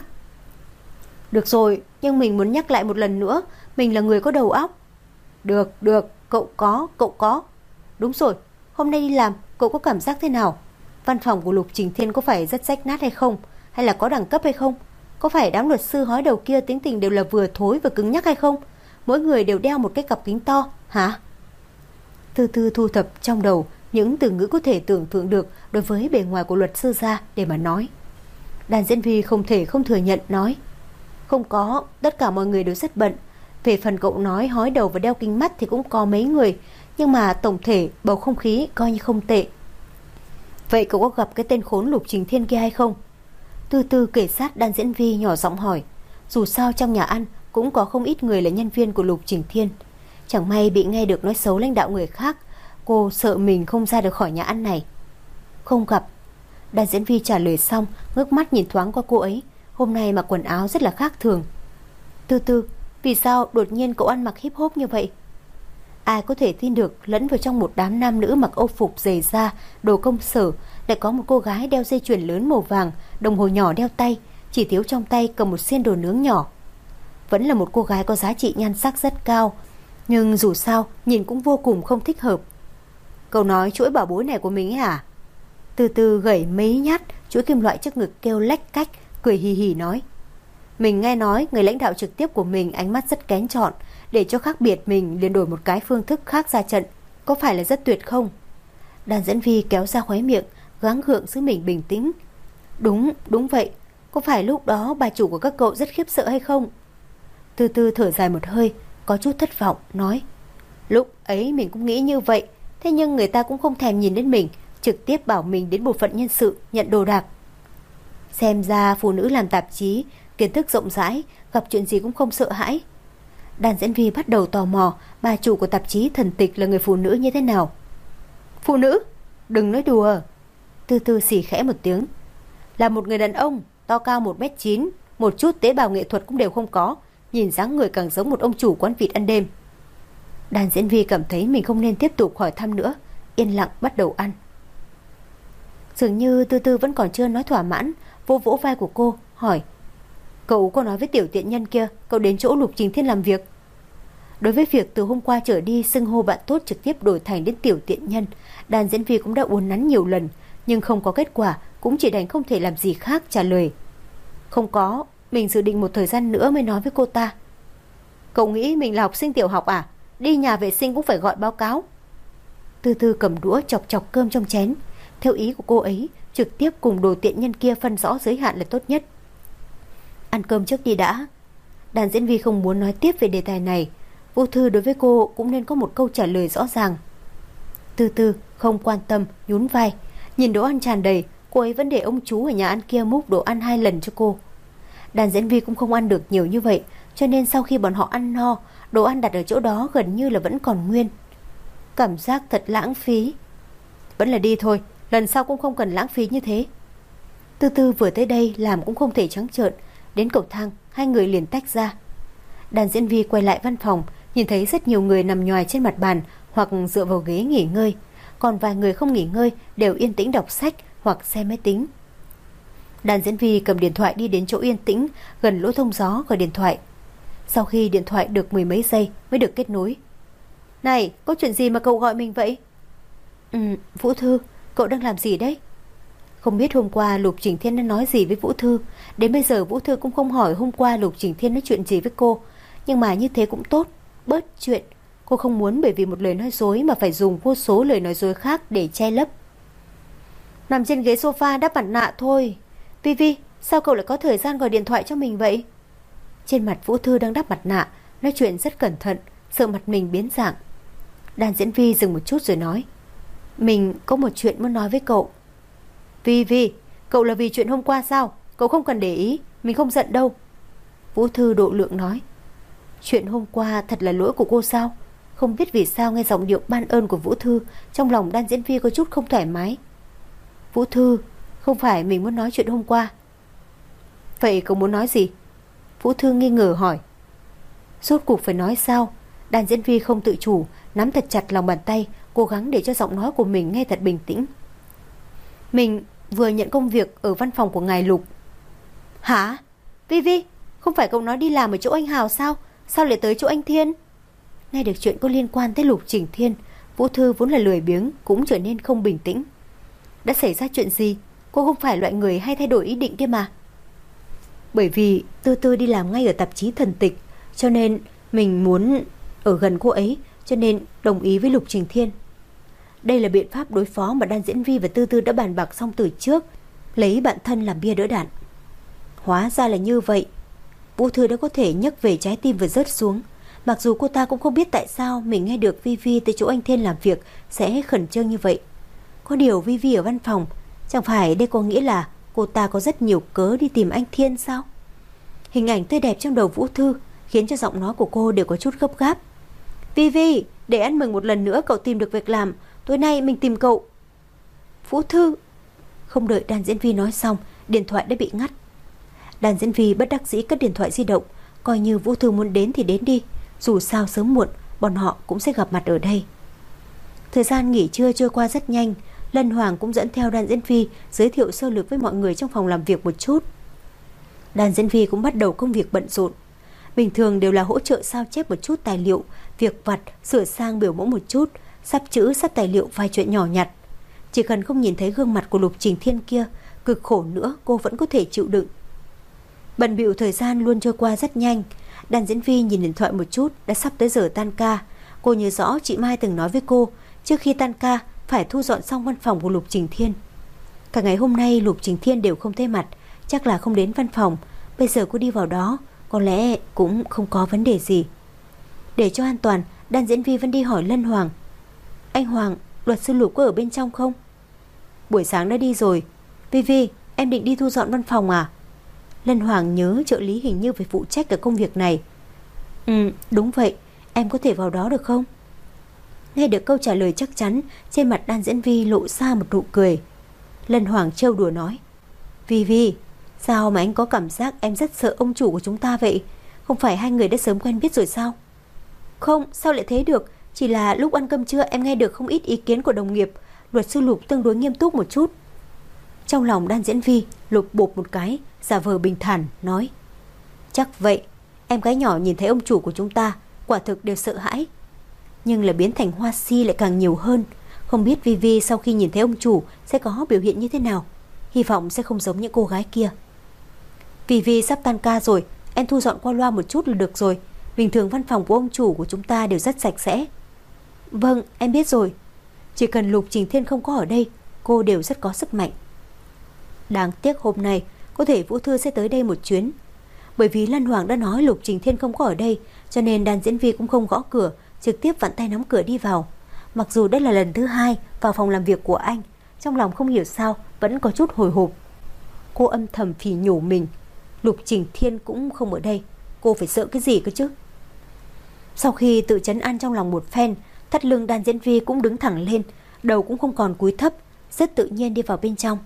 Được rồi, nhưng mình muốn nhắc lại một lần nữa, mình là người có đầu óc. Được, được, cậu có, cậu có. Đúng rồi, hôm nay đi làm, cậu có cảm giác thế nào? Văn phòng của Lục Trình Thiên có phải rất rách nát hay không? Hay là có đẳng cấp hay không? Có phải đám luật sư hói đầu kia tính tình đều là vừa thối và cứng nhắc hay không? Mỗi người đều đeo một cái cặp kính to, hả? Từ từ thu thập trong đầu những từ ngữ có thể tưởng tượng được đối với bề ngoài của luật sư ra để mà nói. Đàn diễn viên không thể không thừa nhận nói. Không có, tất cả mọi người đều rất bận. Về phần cậu nói hói đầu và đeo kính mắt thì cũng có mấy người, nhưng mà tổng thể bầu không khí coi như không tệ. Vậy cậu có gặp cái tên khốn Lục Trình Thiên kia hay không? Từ từ kể sát đàn diễn viên nhỏ giọng hỏi. Dù sao trong nhà ăn cũng có không ít người là nhân viên của Lục Trình Thiên. Chẳng may bị nghe được nói xấu lãnh đạo người khác, cô sợ mình không ra được khỏi nhà ăn này. Không gặp. Đàn diễn viên trả lời xong, ngước mắt nhìn thoáng qua cô ấy. Hôm nay mặc quần áo rất là khác thường. Từ từ, vì sao đột nhiên cậu ăn mặc hip hop như vậy? Ai có thể tin được lẫn vào trong một đám nam nữ mặc âu phục dày da, đồ công sở, lại có một cô gái đeo dây chuyền lớn màu vàng, đồng hồ nhỏ đeo tay, chỉ thiếu trong tay cầm một xiên đồ nướng nhỏ. Vẫn là một cô gái có giá trị nhan sắc rất cao, nhưng dù sao nhìn cũng vô cùng không thích hợp. Cậu nói chuỗi bảo bối này của mình ấy hả? Từ từ gẩy mấy nhát chuỗi kim loại trước ngực kêu lách cách, cười hì hì nói. Mình nghe nói người lãnh đạo trực tiếp của mình ánh mắt rất kén chọn, để cho khác biệt mình liền đổi một cái phương thức khác ra trận. Có phải là rất tuyệt không? Đàn diễn viên kéo ra khóe miệng, gắng gượng giữ mình bình tĩnh. Đúng, đúng vậy. Có phải lúc đó bà chủ của các cậu rất khiếp sợ hay không? Từ từ thở dài một hơi, có chút thất vọng, nói. Lúc ấy mình cũng nghĩ như vậy, thế nhưng người ta cũng không thèm nhìn đến mình, trực tiếp bảo mình đến bộ phận nhân sự nhận đồ đạc. Xem ra phụ nữ làm tạp chí, kiến thức rộng rãi, gặp chuyện gì cũng không sợ hãi. Đàn diễn viên bắt đầu tò mò bà chủ của tạp chí Thần Tịch là người phụ nữ như thế nào. Phụ nữ? Đừng nói đùa. Từ từ xì khẽ một tiếng. Là một người đàn ông, to cao một mét chín, một chút tế bào nghệ thuật cũng đều không có, nhìn dáng người càng giống một ông chủ quán vịt ăn đêm. Đàn diễn viên cảm thấy mình không nên tiếp tục hỏi thăm nữa, yên lặng bắt đầu ăn. Dường như Từ Từ vẫn còn chưa nói thỏa mãn, vỗ vỗ vai của cô, hỏi. Cậu có nói với tiểu tiện nhân kia cậu đến chỗ Lục Trình Thiên làm việc? Đối với việc từ hôm qua trở đi xưng hô bạn tốt trực tiếp đổi thành đến tiểu tiện nhân, đàn diễn viên cũng đã uốn nắn nhiều lần, nhưng không có kết quả, cũng chỉ đành không thể làm gì khác trả lời. Không có, mình dự định một thời gian nữa mới nói với cô ta. Cậu nghĩ mình là học sinh tiểu học à? Đi nhà vệ sinh cũng phải gọi báo cáo. Từ từ cầm đũa chọc chọc cơm trong chén. Theo ý của cô ấy, trực tiếp cùng đồ tiện nhân kia phân rõ giới hạn là tốt nhất. Ăn cơm trước đi đã. Đàn diễn viên không muốn nói tiếp về đề tài này. Vô Thư đối với cô cũng nên có một câu trả lời rõ ràng. Từ từ không quan tâm, nhún vai. Nhìn đồ ăn tràn đầy, cô ấy vẫn để ông chú ở nhà ăn kia múc đồ ăn hai lần cho cô. Đàn diễn viên cũng không ăn được nhiều như vậy, cho nên sau khi bọn họ ăn no, đồ ăn đặt ở chỗ đó gần như là vẫn còn nguyên. Cảm giác thật lãng phí. Vẫn là đi thôi, lần sau cũng không cần lãng phí như thế. Từ từ vừa tới đây làm cũng không thể trắng trợn. Đến cầu thang, hai người liền tách ra. Đàn diễn viên quay lại văn phòng, nhìn thấy rất nhiều người nằm nhoài trên mặt bàn hoặc dựa vào ghế nghỉ ngơi. Còn vài người không nghỉ ngơi đều yên tĩnh đọc sách hoặc xem máy tính. Đàn diễn viên cầm điện thoại đi đến chỗ yên tĩnh gần lỗ thông gió gọi điện thoại. Sau khi điện thoại được mười mấy giây mới được kết nối. Này, có chuyện gì mà cậu gọi mình vậy? Ừ, Vũ Thư, cậu đang làm gì đấy? Không biết hôm qua Lục Trình Thiên đã nói gì với Vũ Thư. Đến bây giờ Vũ Thư cũng không hỏi hôm qua Lục Trình Thiên nói chuyện gì với cô. Nhưng mà như thế cũng tốt, bớt chuyện. Cô không muốn bởi vì một lời nói dối mà phải dùng vô số lời nói dối khác để che lấp. Nằm trên ghế sofa đắp mặt nạ thôi. Vi Vi, sao cậu lại có thời gian gọi điện thoại cho mình vậy? Trên mặt Vũ Thư đang đắp mặt nạ, nói chuyện rất cẩn thận, sợ mặt mình biến dạng. Đàn diễn Vi dừng một chút rồi nói. Mình có một chuyện muốn nói với cậu. Vi Vi, cậu là vì chuyện hôm qua sao? cậu không cần để ý, mình không giận đâu. Vũ Thư độ lượng nói. Chuyện hôm qua thật là lỗi của cô sao? Không biết vì sao nghe giọng điệu ban ơn của Vũ Thư, trong lòng Đan Diễn Vi có chút không thoải mái. Vũ Thư, không phải mình muốn nói chuyện hôm qua. Vậy cậu muốn nói gì? Vũ Thư nghi ngờ hỏi. Rốt cuộc phải nói sao? Đan Diễn Vi không tự chủ, nắm thật chặt lòng bàn tay, cố gắng để cho giọng nói của mình nghe thật bình tĩnh. Mình vừa nhận công việc ở văn phòng của ngài Lục. Hả? Vi Vi, không phải cậu nói đi làm ở chỗ anh Hào sao? Sao lại tới chỗ anh Thiên? Nghe được chuyện có liên quan tới Lục Trình Thiên, Vũ Thư vốn là lười biếng cũng trở nên không bình tĩnh. Đã xảy ra chuyện gì? Cô không phải loại người hay thay đổi ý định kia mà. Bởi vì Tư Tư đi làm ngay ở tạp chí Thần Tịch, cho nên mình muốn ở gần cô ấy, cho nên đồng ý với Lục Trình Thiên. Đây là biện pháp đối phó mà Đan Diễn Vi và Tư Tư đã bàn bạc xong từ trước, lấy bạn thân làm bia đỡ đạn. Hóa ra là như vậy. Vũ Thư đã có thể nhấc về trái tim và rớt xuống. Mặc dù cô ta cũng không biết tại sao mình nghe được Vi Vi tới chỗ anh Thiên làm việc sẽ khẩn trương như vậy. Có điều Vi Vi ở văn phòng, chẳng phải đây có nghĩa là cô ta có rất nhiều cớ đi tìm anh Thiên sao? Hình ảnh tươi đẹp trong đầu Vũ Thư khiến cho giọng nói của cô đều có chút gấp gáp. Vi Vi, để ăn mừng một lần nữa cậu tìm được việc làm, tối nay mình tìm cậu. Vũ Thư. Không đợi Đan Diễn Vi nói xong, điện thoại đã bị ngắt. Đan Diễn Vi bất đắc dĩ cất điện thoại di động, coi như Vũ Thư muốn đến thì đến đi, dù sao sớm muộn bọn họ cũng sẽ gặp mặt ở đây. Thời gian nghỉ trưa trôi qua rất nhanh. Lân Hoàng cũng dẫn theo Đan Diễn Vi giới thiệu sơ lược với mọi người trong phòng làm việc một chút. Đan Diễn Vi cũng bắt đầu công việc bận rộn. Bình thường đều là hỗ trợ sao chép một chút tài liệu, việc vặt, sửa sang biểu mẫu một chút, sắp chữ sắp tài liệu vài chuyện nhỏ nhặt. Chỉ cần không nhìn thấy gương mặt của Lục Trình Thiên kia, cực khổ nữa cô vẫn có thể chịu đựng. Bận bịu thời gian luôn trôi qua rất nhanh. Đan Diễn Vi nhìn điện thoại một chút, đã sắp tới giờ tan ca. Cô nhớ rõ chị Mai từng nói với cô, trước khi tan ca phải thu dọn xong văn phòng của Lục Trình Thiên. Cả ngày hôm nay Lục Trình Thiên đều không thấy mặt, chắc là không đến văn phòng. Bây giờ cô đi vào đó, có lẽ cũng không có vấn đề gì. Để cho an toàn, Đan Diễn Vi vẫn đi hỏi Lân Hoàng. Anh Hoàng, luật sư Lục có ở bên trong không? Buổi sáng đã đi rồi. Vi Vi, em định đi thu dọn văn phòng à? Lân Hoàng nhớ trợ lý hình như phải phụ trách cả công việc này. Ừ, đúng vậy, em có thể vào đó được không? Nghe được câu trả lời chắc chắn, trên mặt Đan Diễn Vi lộ ra một nụ cười. Lân Hoàng trêu đùa nói. Vi Vi, sao mà anh có cảm giác em rất sợ ông chủ của chúng ta vậy? Không phải hai người đã sớm quen biết rồi sao? Không, sao lại thế được? Chỉ là lúc ăn cơm trưa em nghe được không ít ý kiến của đồng nghiệp. Luật sư Lục tương đối nghiêm túc một chút. Trong lòng Đan Diễn Vi lục bộp một cái, giả vờ bình thản nói. Chắc vậy, em gái nhỏ nhìn thấy ông chủ của chúng ta quả thực đều sợ hãi. Nhưng là biến thành hoa si lại càng nhiều hơn. Không biết Vi Vi sau khi nhìn thấy ông chủ sẽ có biểu hiện như thế nào. Hy vọng sẽ không giống những cô gái kia. Vi Vi sắp tan ca rồi, em thu dọn qua loa một chút là được rồi. Bình thường văn phòng của ông chủ của chúng ta đều rất sạch sẽ. Vâng, em biết rồi. Chỉ cần Lục Trình Thiên không có ở đây, cô đều rất có sức mạnh. Đáng tiếc hôm nay có thể Vũ Thư sẽ tới đây một chuyến. Bởi vì Lân Hoàng đã nói Lục Trình Thiên không có ở đây, cho nên Đan Diễn Vi cũng không gõ cửa, trực tiếp vặn tay nắm cửa đi vào. Mặc dù đây là lần thứ hai vào phòng làm việc của anh, trong lòng không hiểu sao vẫn có chút hồi hộp. Cô âm thầm phỉ nhổ mình, Lục Trình Thiên cũng không ở đây, cô phải sợ cái gì cơ chứ? Sau khi tự trấn an trong lòng một phen, thắt lưng Đan Diễn Vi cũng đứng thẳng lên, đầu cũng không còn cúi thấp, rất tự nhiên đi vào bên trong.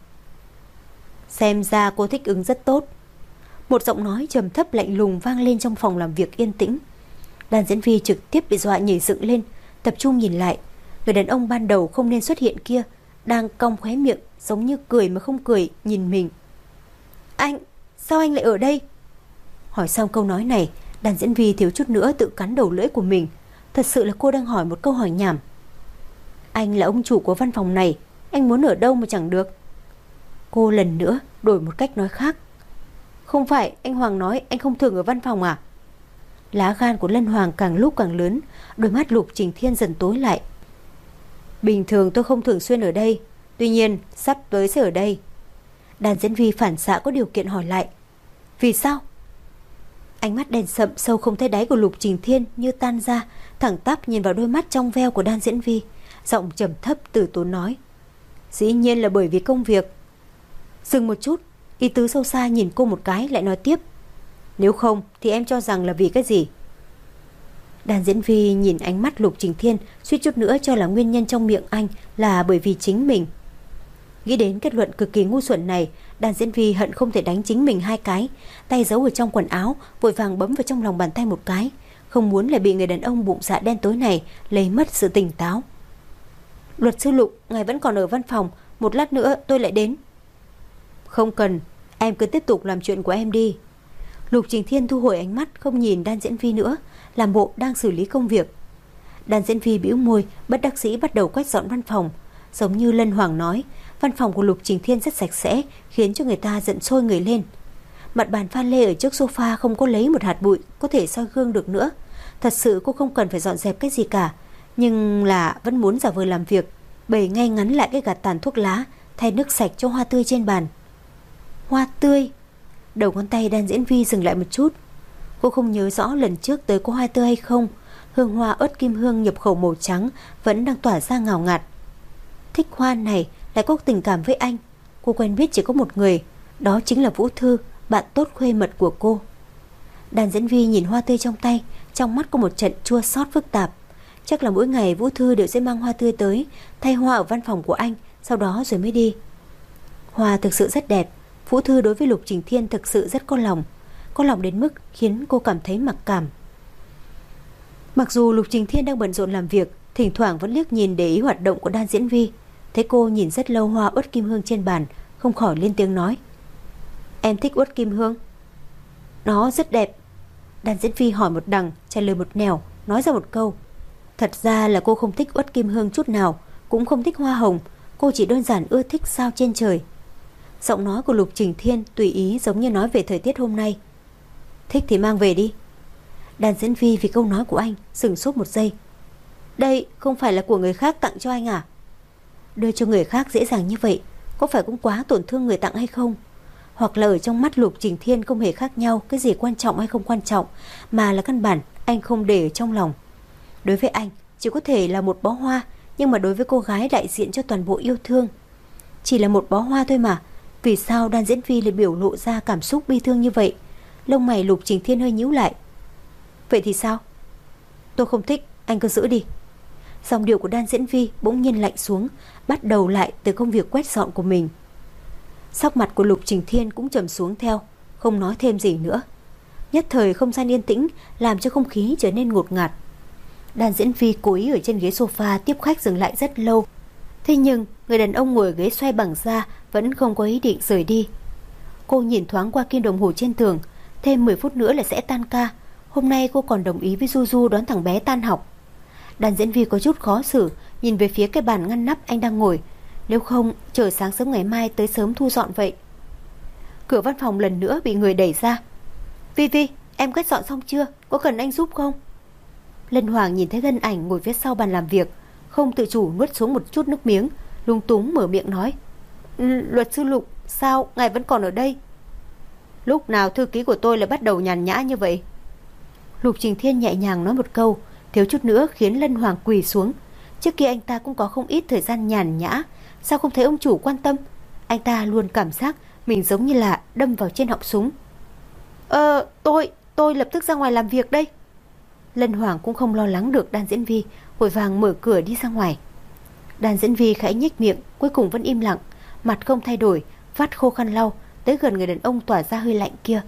Xem ra cô thích ứng rất tốt. Một giọng nói trầm thấp lạnh lùng vang lên trong phòng làm việc yên tĩnh. Đan Diễn Vi trực tiếp bị dọa nhảy dựng lên, tập trung nhìn lại. Người đàn ông ban đầu không nên xuất hiện kia đang cong khóe miệng, giống như cười mà không cười, nhìn mình. Anh, sao anh lại ở đây? Hỏi xong câu nói này, Đan Diễn Vi thiếu chút nữa tự cắn đầu lưỡi của mình. Thật sự là cô đang hỏi một câu hỏi nhảm. Anh là ông chủ của văn phòng này, anh muốn ở đâu mà chẳng được. Cô lần nữa đổi một cách nói khác. Không phải anh Hoàng nói anh không thường ở văn phòng à? Lá gan của Lân Hoàng càng lúc càng lớn, đôi mắt Lục Trình Thiên dần tối lại. Bình thường tôi không thường xuyên ở đây, tuy nhiên sắp tới sẽ ở đây. Đan Diễn Vi phản xạ có điều kiện hỏi lại. Vì sao? Ánh mắt đen sậm sâu không thấy đáy của Lục Trình Thiên như tan ra, thẳng tắp nhìn vào đôi mắt trong veo của Đan Diễn Vi, giọng trầm thấp từ tốn nói. Dĩ nhiên là bởi vì công việc. Dừng một chút, Ý tứ sâu xa nhìn cô một cái lại nói tiếp: Nếu không thì em cho rằng là vì cái gì? Đàn diễn Vi nhìn ánh mắt Lục Trình Thiên, suýt chút nữa cho là nguyên nhân trong miệng anh là bởi vì chính mình. Nghĩ đến kết luận cực kỳ ngu xuẩn này, đàn diễn Vi hận không thể đánh chính mình hai cái, tay giấu ở trong quần áo, vội vàng bấm vào trong lòng bàn tay một cái, không muốn lại bị người đàn ông bụng dạ đen tối này lấy mất sự tỉnh táo. Luật sư Lục, ngài vẫn còn ở văn phòng, một lát nữa tôi lại đến. Không cần, em cứ tiếp tục làm chuyện của em đi. Lục Trình Thiên thu hồi ánh mắt, không nhìn đàn diễn Vi nữa, làm bộ đang xử lý công việc. Đàn diễn Vi bĩu môi, bất đắc dĩ bắt đầu quét dọn văn phòng. Giống như Lân Hoàng nói, văn phòng của Lục Trình Thiên rất sạch sẽ, khiến cho người ta giận sôi người lên. Mặt bàn pha lê ở trước sofa không có lấy một hạt bụi có thể soi gương được nữa. Thật sự cô không cần phải dọn dẹp cái gì cả, nhưng là vẫn muốn giả vờ làm việc, bày ngay ngắn lại cái gạt tàn thuốc lá, thay nước sạch cho hoa tươi trên bàn. Hoa tươi? Đầu ngón tay đàn diễn Vi dừng lại một chút. Cô không nhớ rõ lần trước tới có hoa tươi hay không. Hương hoa ớt kim hương nhập khẩu màu trắng vẫn đang tỏa ra ngào ngạt. Thích hoa này, lại có tình cảm với anh. Cô quen biết chỉ có một người, đó chính là Vũ Thư, bạn tốt khuê mật của cô. Đàn diễn Vi nhìn hoa tươi trong tay, trong mắt có một trận chua xót phức tạp. Chắc là mỗi ngày Vũ Thư đều sẽ mang hoa tươi tới, thay hoa ở văn phòng của anh, sau đó rồi mới đi. Hoa thực sự rất đẹp. Vũ Thư đối với Lục Trình Thiên thực sự rất có lòng, có lòng đến mức khiến cô cảm thấy mặc cảm. Mặc dù Lục Trình Thiên đang bận rộn làm việc, thỉnh thoảng vẫn liếc nhìn để ý hoạt động của đàn diễn Vi. Thấy cô nhìn rất lâu hoa uất kim hương trên bàn, không khỏi lên tiếng nói: Em thích uất kim hương? Nó rất đẹp. Đàn diễn Vi hỏi một đằng, trả lời một nẻo, nói ra một câu. Thật ra là cô không thích uất kim hương chút nào, cũng không thích hoa hồng, cô chỉ đơn giản ưa thích sao trên trời. Giọng nói của Lục Trình Thiên tùy ý, giống như nói về thời tiết hôm nay. Thích thì mang về đi. Đàn diễn Vi vì câu nói của anh sửng sốt một giây. Đây không phải là của người khác tặng cho anh à? Đưa cho người khác dễ dàng như vậy, có phải cũng quá tổn thương người tặng hay không? Hoặc là ở trong mắt Lục Trình Thiên không hề khác nhau cái gì quan trọng hay không quan trọng, mà là căn bản anh không để ở trong lòng. Đối với anh chỉ có thể là một bó hoa, nhưng mà đối với cô gái đại diện cho toàn bộ yêu thương, chỉ là một bó hoa thôi mà. Vì sao đàn diễn Vi lại biểu lộ ra cảm xúc bi thương như vậy? Lông mày Lục Trình Thiên hơi nhíu lại. Vậy thì sao? Tôi không thích, anh cứ giữ đi. Dòng điệu của đàn diễn Vi bỗng nhiên lạnh xuống, bắt đầu lại từ công việc quét dọn của mình. Sắc mặt của Lục Trình Thiên cũng trầm xuống theo, không nói thêm gì nữa. Nhất thời không gian yên tĩnh, làm cho không khí trở nên ngột ngạt. Đàn diễn Vi cố ý ở trên ghế sofa tiếp khách dừng lại rất lâu. Thế nhưng người đàn ông ngồi ghế xoay bằng da vẫn không có ý định rời đi. Cô nhìn thoáng qua kim đồng hồ trên tường, thêm mười phút nữa là sẽ tan ca. Hôm nay cô còn đồng ý với Du Du đón thằng bé tan học. Đàn diễn Vi có chút khó xử, nhìn về phía cái bàn ngăn nắp anh đang ngồi. Nếu không chờ sáng sớm ngày mai tới sớm thu dọn vậy. Cửa văn phòng lần nữa bị người đẩy ra. Vi Vi, em quét dọn xong chưa? Có cần anh giúp không? Lân Hoàng nhìn thấy thân ảnh ngồi phía sau bàn làm việc, không tự chủ nuốt xuống một chút nước miếng, lung túng mở miệng nói: Luật sư Lục, sao ngài vẫn còn ở đây? Lúc nào thư ký của tôi lại bắt đầu nhàn nhã như vậy? Lục Trình Thiên nhẹ nhàng nói một câu, thiếu chút nữa khiến Lân Hoàng quỳ xuống. Trước kia anh ta cũng có không ít thời gian nhàn nhã, sao không thấy ông chủ quan tâm? Anh ta luôn cảm giác mình giống như là đâm vào trên họng súng. Ờ, tôi, tôi lập tức ra ngoài làm việc đây. Lân Hoàng cũng không lo lắng được đàn diễn Vi, vội vàng mở cửa đi ra ngoài. Đàn diễn Vi khẽ nhếch miệng, cuối cùng vẫn im lặng, mặt không thay đổi, vắt khô khăn lau, tới gần người đàn ông tỏa ra hơi lạnh kia.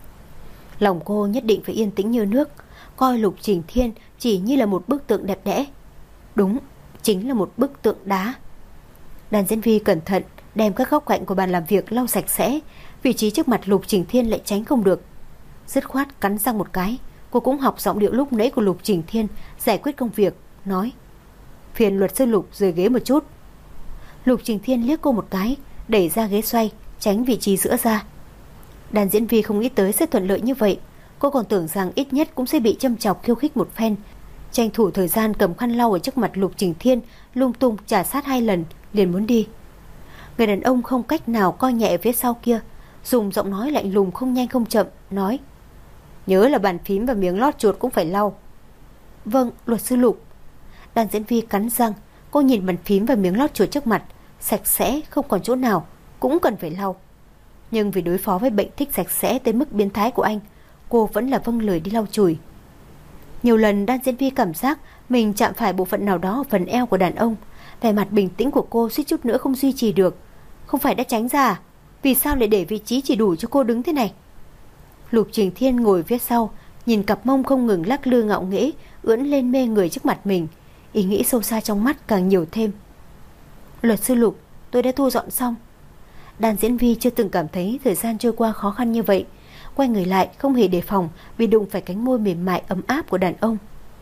Lòng cô nhất định phải yên tĩnh như nước, coi Lục Trình Thiên chỉ như là một bức tượng đẹp đẽ. Đúng, chính là một bức tượng đá. Đàn diễn Vi cẩn thận đem các góc cạnh của bàn làm việc lau sạch sẽ, vị trí trước mặt Lục Trình Thiên lại tránh không được. Dứt khoát cắn răng một cái, cô cũng học giọng điệu lúc nãy của Lục Trình Thiên giải quyết công việc, nói: Phiền luật sư Lục rời ghế một chút. Lục Trình Thiên liếc cô một cái, đẩy ra ghế xoay, tránh vị trí giữa ra. Đàn diễn Vi không nghĩ tới sẽ thuận lợi như vậy. Cô còn tưởng rằng ít nhất cũng sẽ bị châm chọc khiêu khích một phen. Tranh thủ thời gian cầm khăn lau ở trước mặt Lục Trình Thiên, lung tung trả sát hai lần, liền muốn đi. Người đàn ông không cách nào coi nhẹ phía sau kia, dùng giọng nói lạnh lùng không nhanh không chậm, nói: Nhớ là bàn phím và miếng lót chuột cũng phải lau. Vâng, luật sư Lục. Đàn diễn Vi cắn răng, cô nhìn bàn phím và miếng lót chuột trước mặt, sạch sẽ không còn chỗ nào, cũng cần phải lau. Nhưng vì đối phó với bệnh thích sạch sẽ tới mức biến thái của anh, cô vẫn là vâng lời đi lau chùi. Nhiều lần Đan Diễn Vi cảm giác mình chạm phải bộ phận nào đó ở phần eo của đàn ông. Vẻ mặt bình tĩnh của cô suýt chút nữa không duy trì được. Không phải đã tránh ra à? Vì sao lại để vị trí chỉ đủ cho cô đứng thế này? Lục Trình Thiên ngồi phía sau, nhìn cặp mông không ngừng lắc lư ngạo nghễ ưỡn lên mê người trước mặt mình. Ý nghĩ sâu xa trong mắt càng nhiều thêm. Luật sư Lục, tôi đã thu dọn xong. Đan Diễn Vi chưa từng cảm thấy thời gian trôi qua khó khăn như vậy. Quay người lại không hề đề phòng vì đụng phải cánh môi mềm mại ấm áp của đàn ông.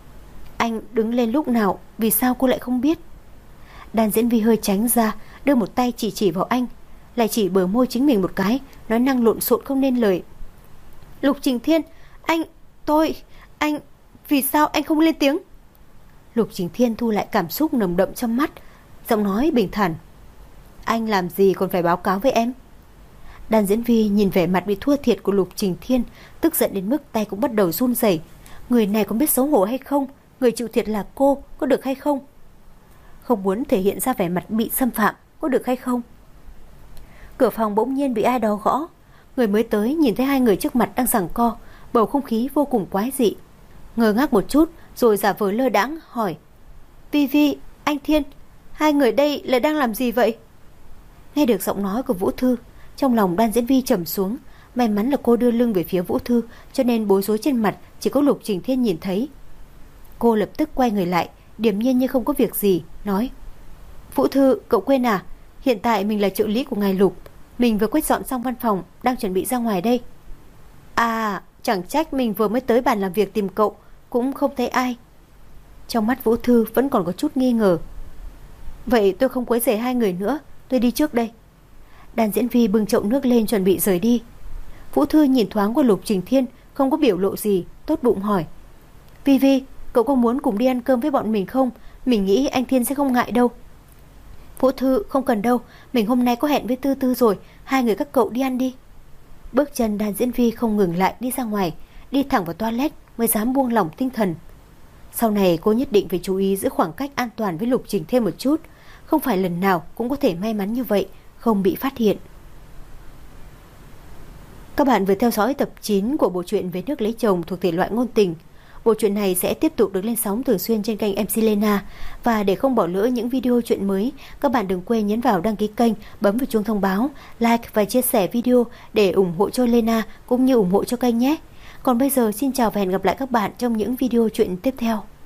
Anh đứng lên lúc nào? Vì sao cô lại không biết? Đan Diễn Vi hơi tránh ra, đưa một tay chỉ chỉ vào anh, lại chỉ bờ môi chính mình một cái, nói năng lộn xộn không nên lời. Lục Trình Thiên, anh, tôi, anh, vì sao anh không lên tiếng? Lục Trình Thiên thu lại cảm xúc nồng đậm trong mắt, giọng nói bình thản. Anh làm gì còn phải báo cáo với em? Đan Diễn Vi nhìn vẻ mặt bị thua thiệt của Lục Trình Thiên, tức giận đến mức tay cũng bắt đầu run rẩy. Người này có biết xấu hổ hay không? Người chịu thiệt là cô, có được hay không? Không muốn thể hiện ra vẻ mặt bị xâm phạm, có được hay không? Cửa phòng bỗng nhiên bị ai đó gõ. Người mới tới nhìn thấy hai người trước mặt đang giằng co, bầu không khí vô cùng quái dị. Ngơ ngác một chút rồi giả vờ lơ đãng hỏi: Vi Vi, anh Thiên, hai người đây là đang làm gì vậy? Nghe được giọng nói của Vũ Thư, trong lòng Đan Diễn Vi trầm xuống. May mắn là cô đưa lưng về phía Vũ Thư, cho nên bối rối trên mặt chỉ có Lục Trình Thiên nhìn thấy. Cô lập tức quay người lại, điềm nhiên như không có việc gì, nói: Vũ Thư, cậu quên à? Hiện tại mình là trợ lý của ngài Lục. Mình vừa quét dọn xong văn phòng, đang chuẩn bị ra ngoài đây. À, chẳng trách mình vừa mới tới bàn làm việc tìm cậu, cũng không thấy ai. Trong mắt Vũ Thư vẫn còn có chút nghi ngờ. Vậy tôi không quấy rầy hai người nữa, tôi đi trước đây. Đan Diễn Vi bưng chậu nước lên chuẩn bị rời đi. Vũ Thư nhìn thoáng qua Lục Trình Thiên, không có biểu lộ gì, tốt bụng hỏi: Vi Vi, cậu có muốn cùng đi ăn cơm với bọn mình không? Mình nghĩ anh Thiên sẽ không ngại đâu. Vũ Thư, không cần đâu, mình hôm nay có hẹn với Tư Tư rồi, hai người các cậu đi ăn đi. Bước chân Đan Diễn Vi không ngừng lại đi ra ngoài, đi thẳng vào toilet mới dám buông lỏng tinh thần. Sau này cô nhất định phải chú ý giữ khoảng cách an toàn với Lục Trình thêm một chút, không phải lần nào cũng có thể may mắn như vậy, không bị phát hiện. Các bạn vừa theo dõi tập chín của bộ truyện Về Nước Lấy Chồng thuộc thể loại ngôn tình. Bộ truyện này sẽ tiếp tục được lên sóng thường xuyên trên kênh em xê Lena. Và để không bỏ lỡ những video truyện mới, các bạn đừng quên nhấn vào đăng ký kênh, bấm vào chuông thông báo, like và chia sẻ video để ủng hộ cho Lena cũng như ủng hộ cho kênh nhé. Còn bây giờ xin chào và hẹn gặp lại các bạn trong những video truyện tiếp theo.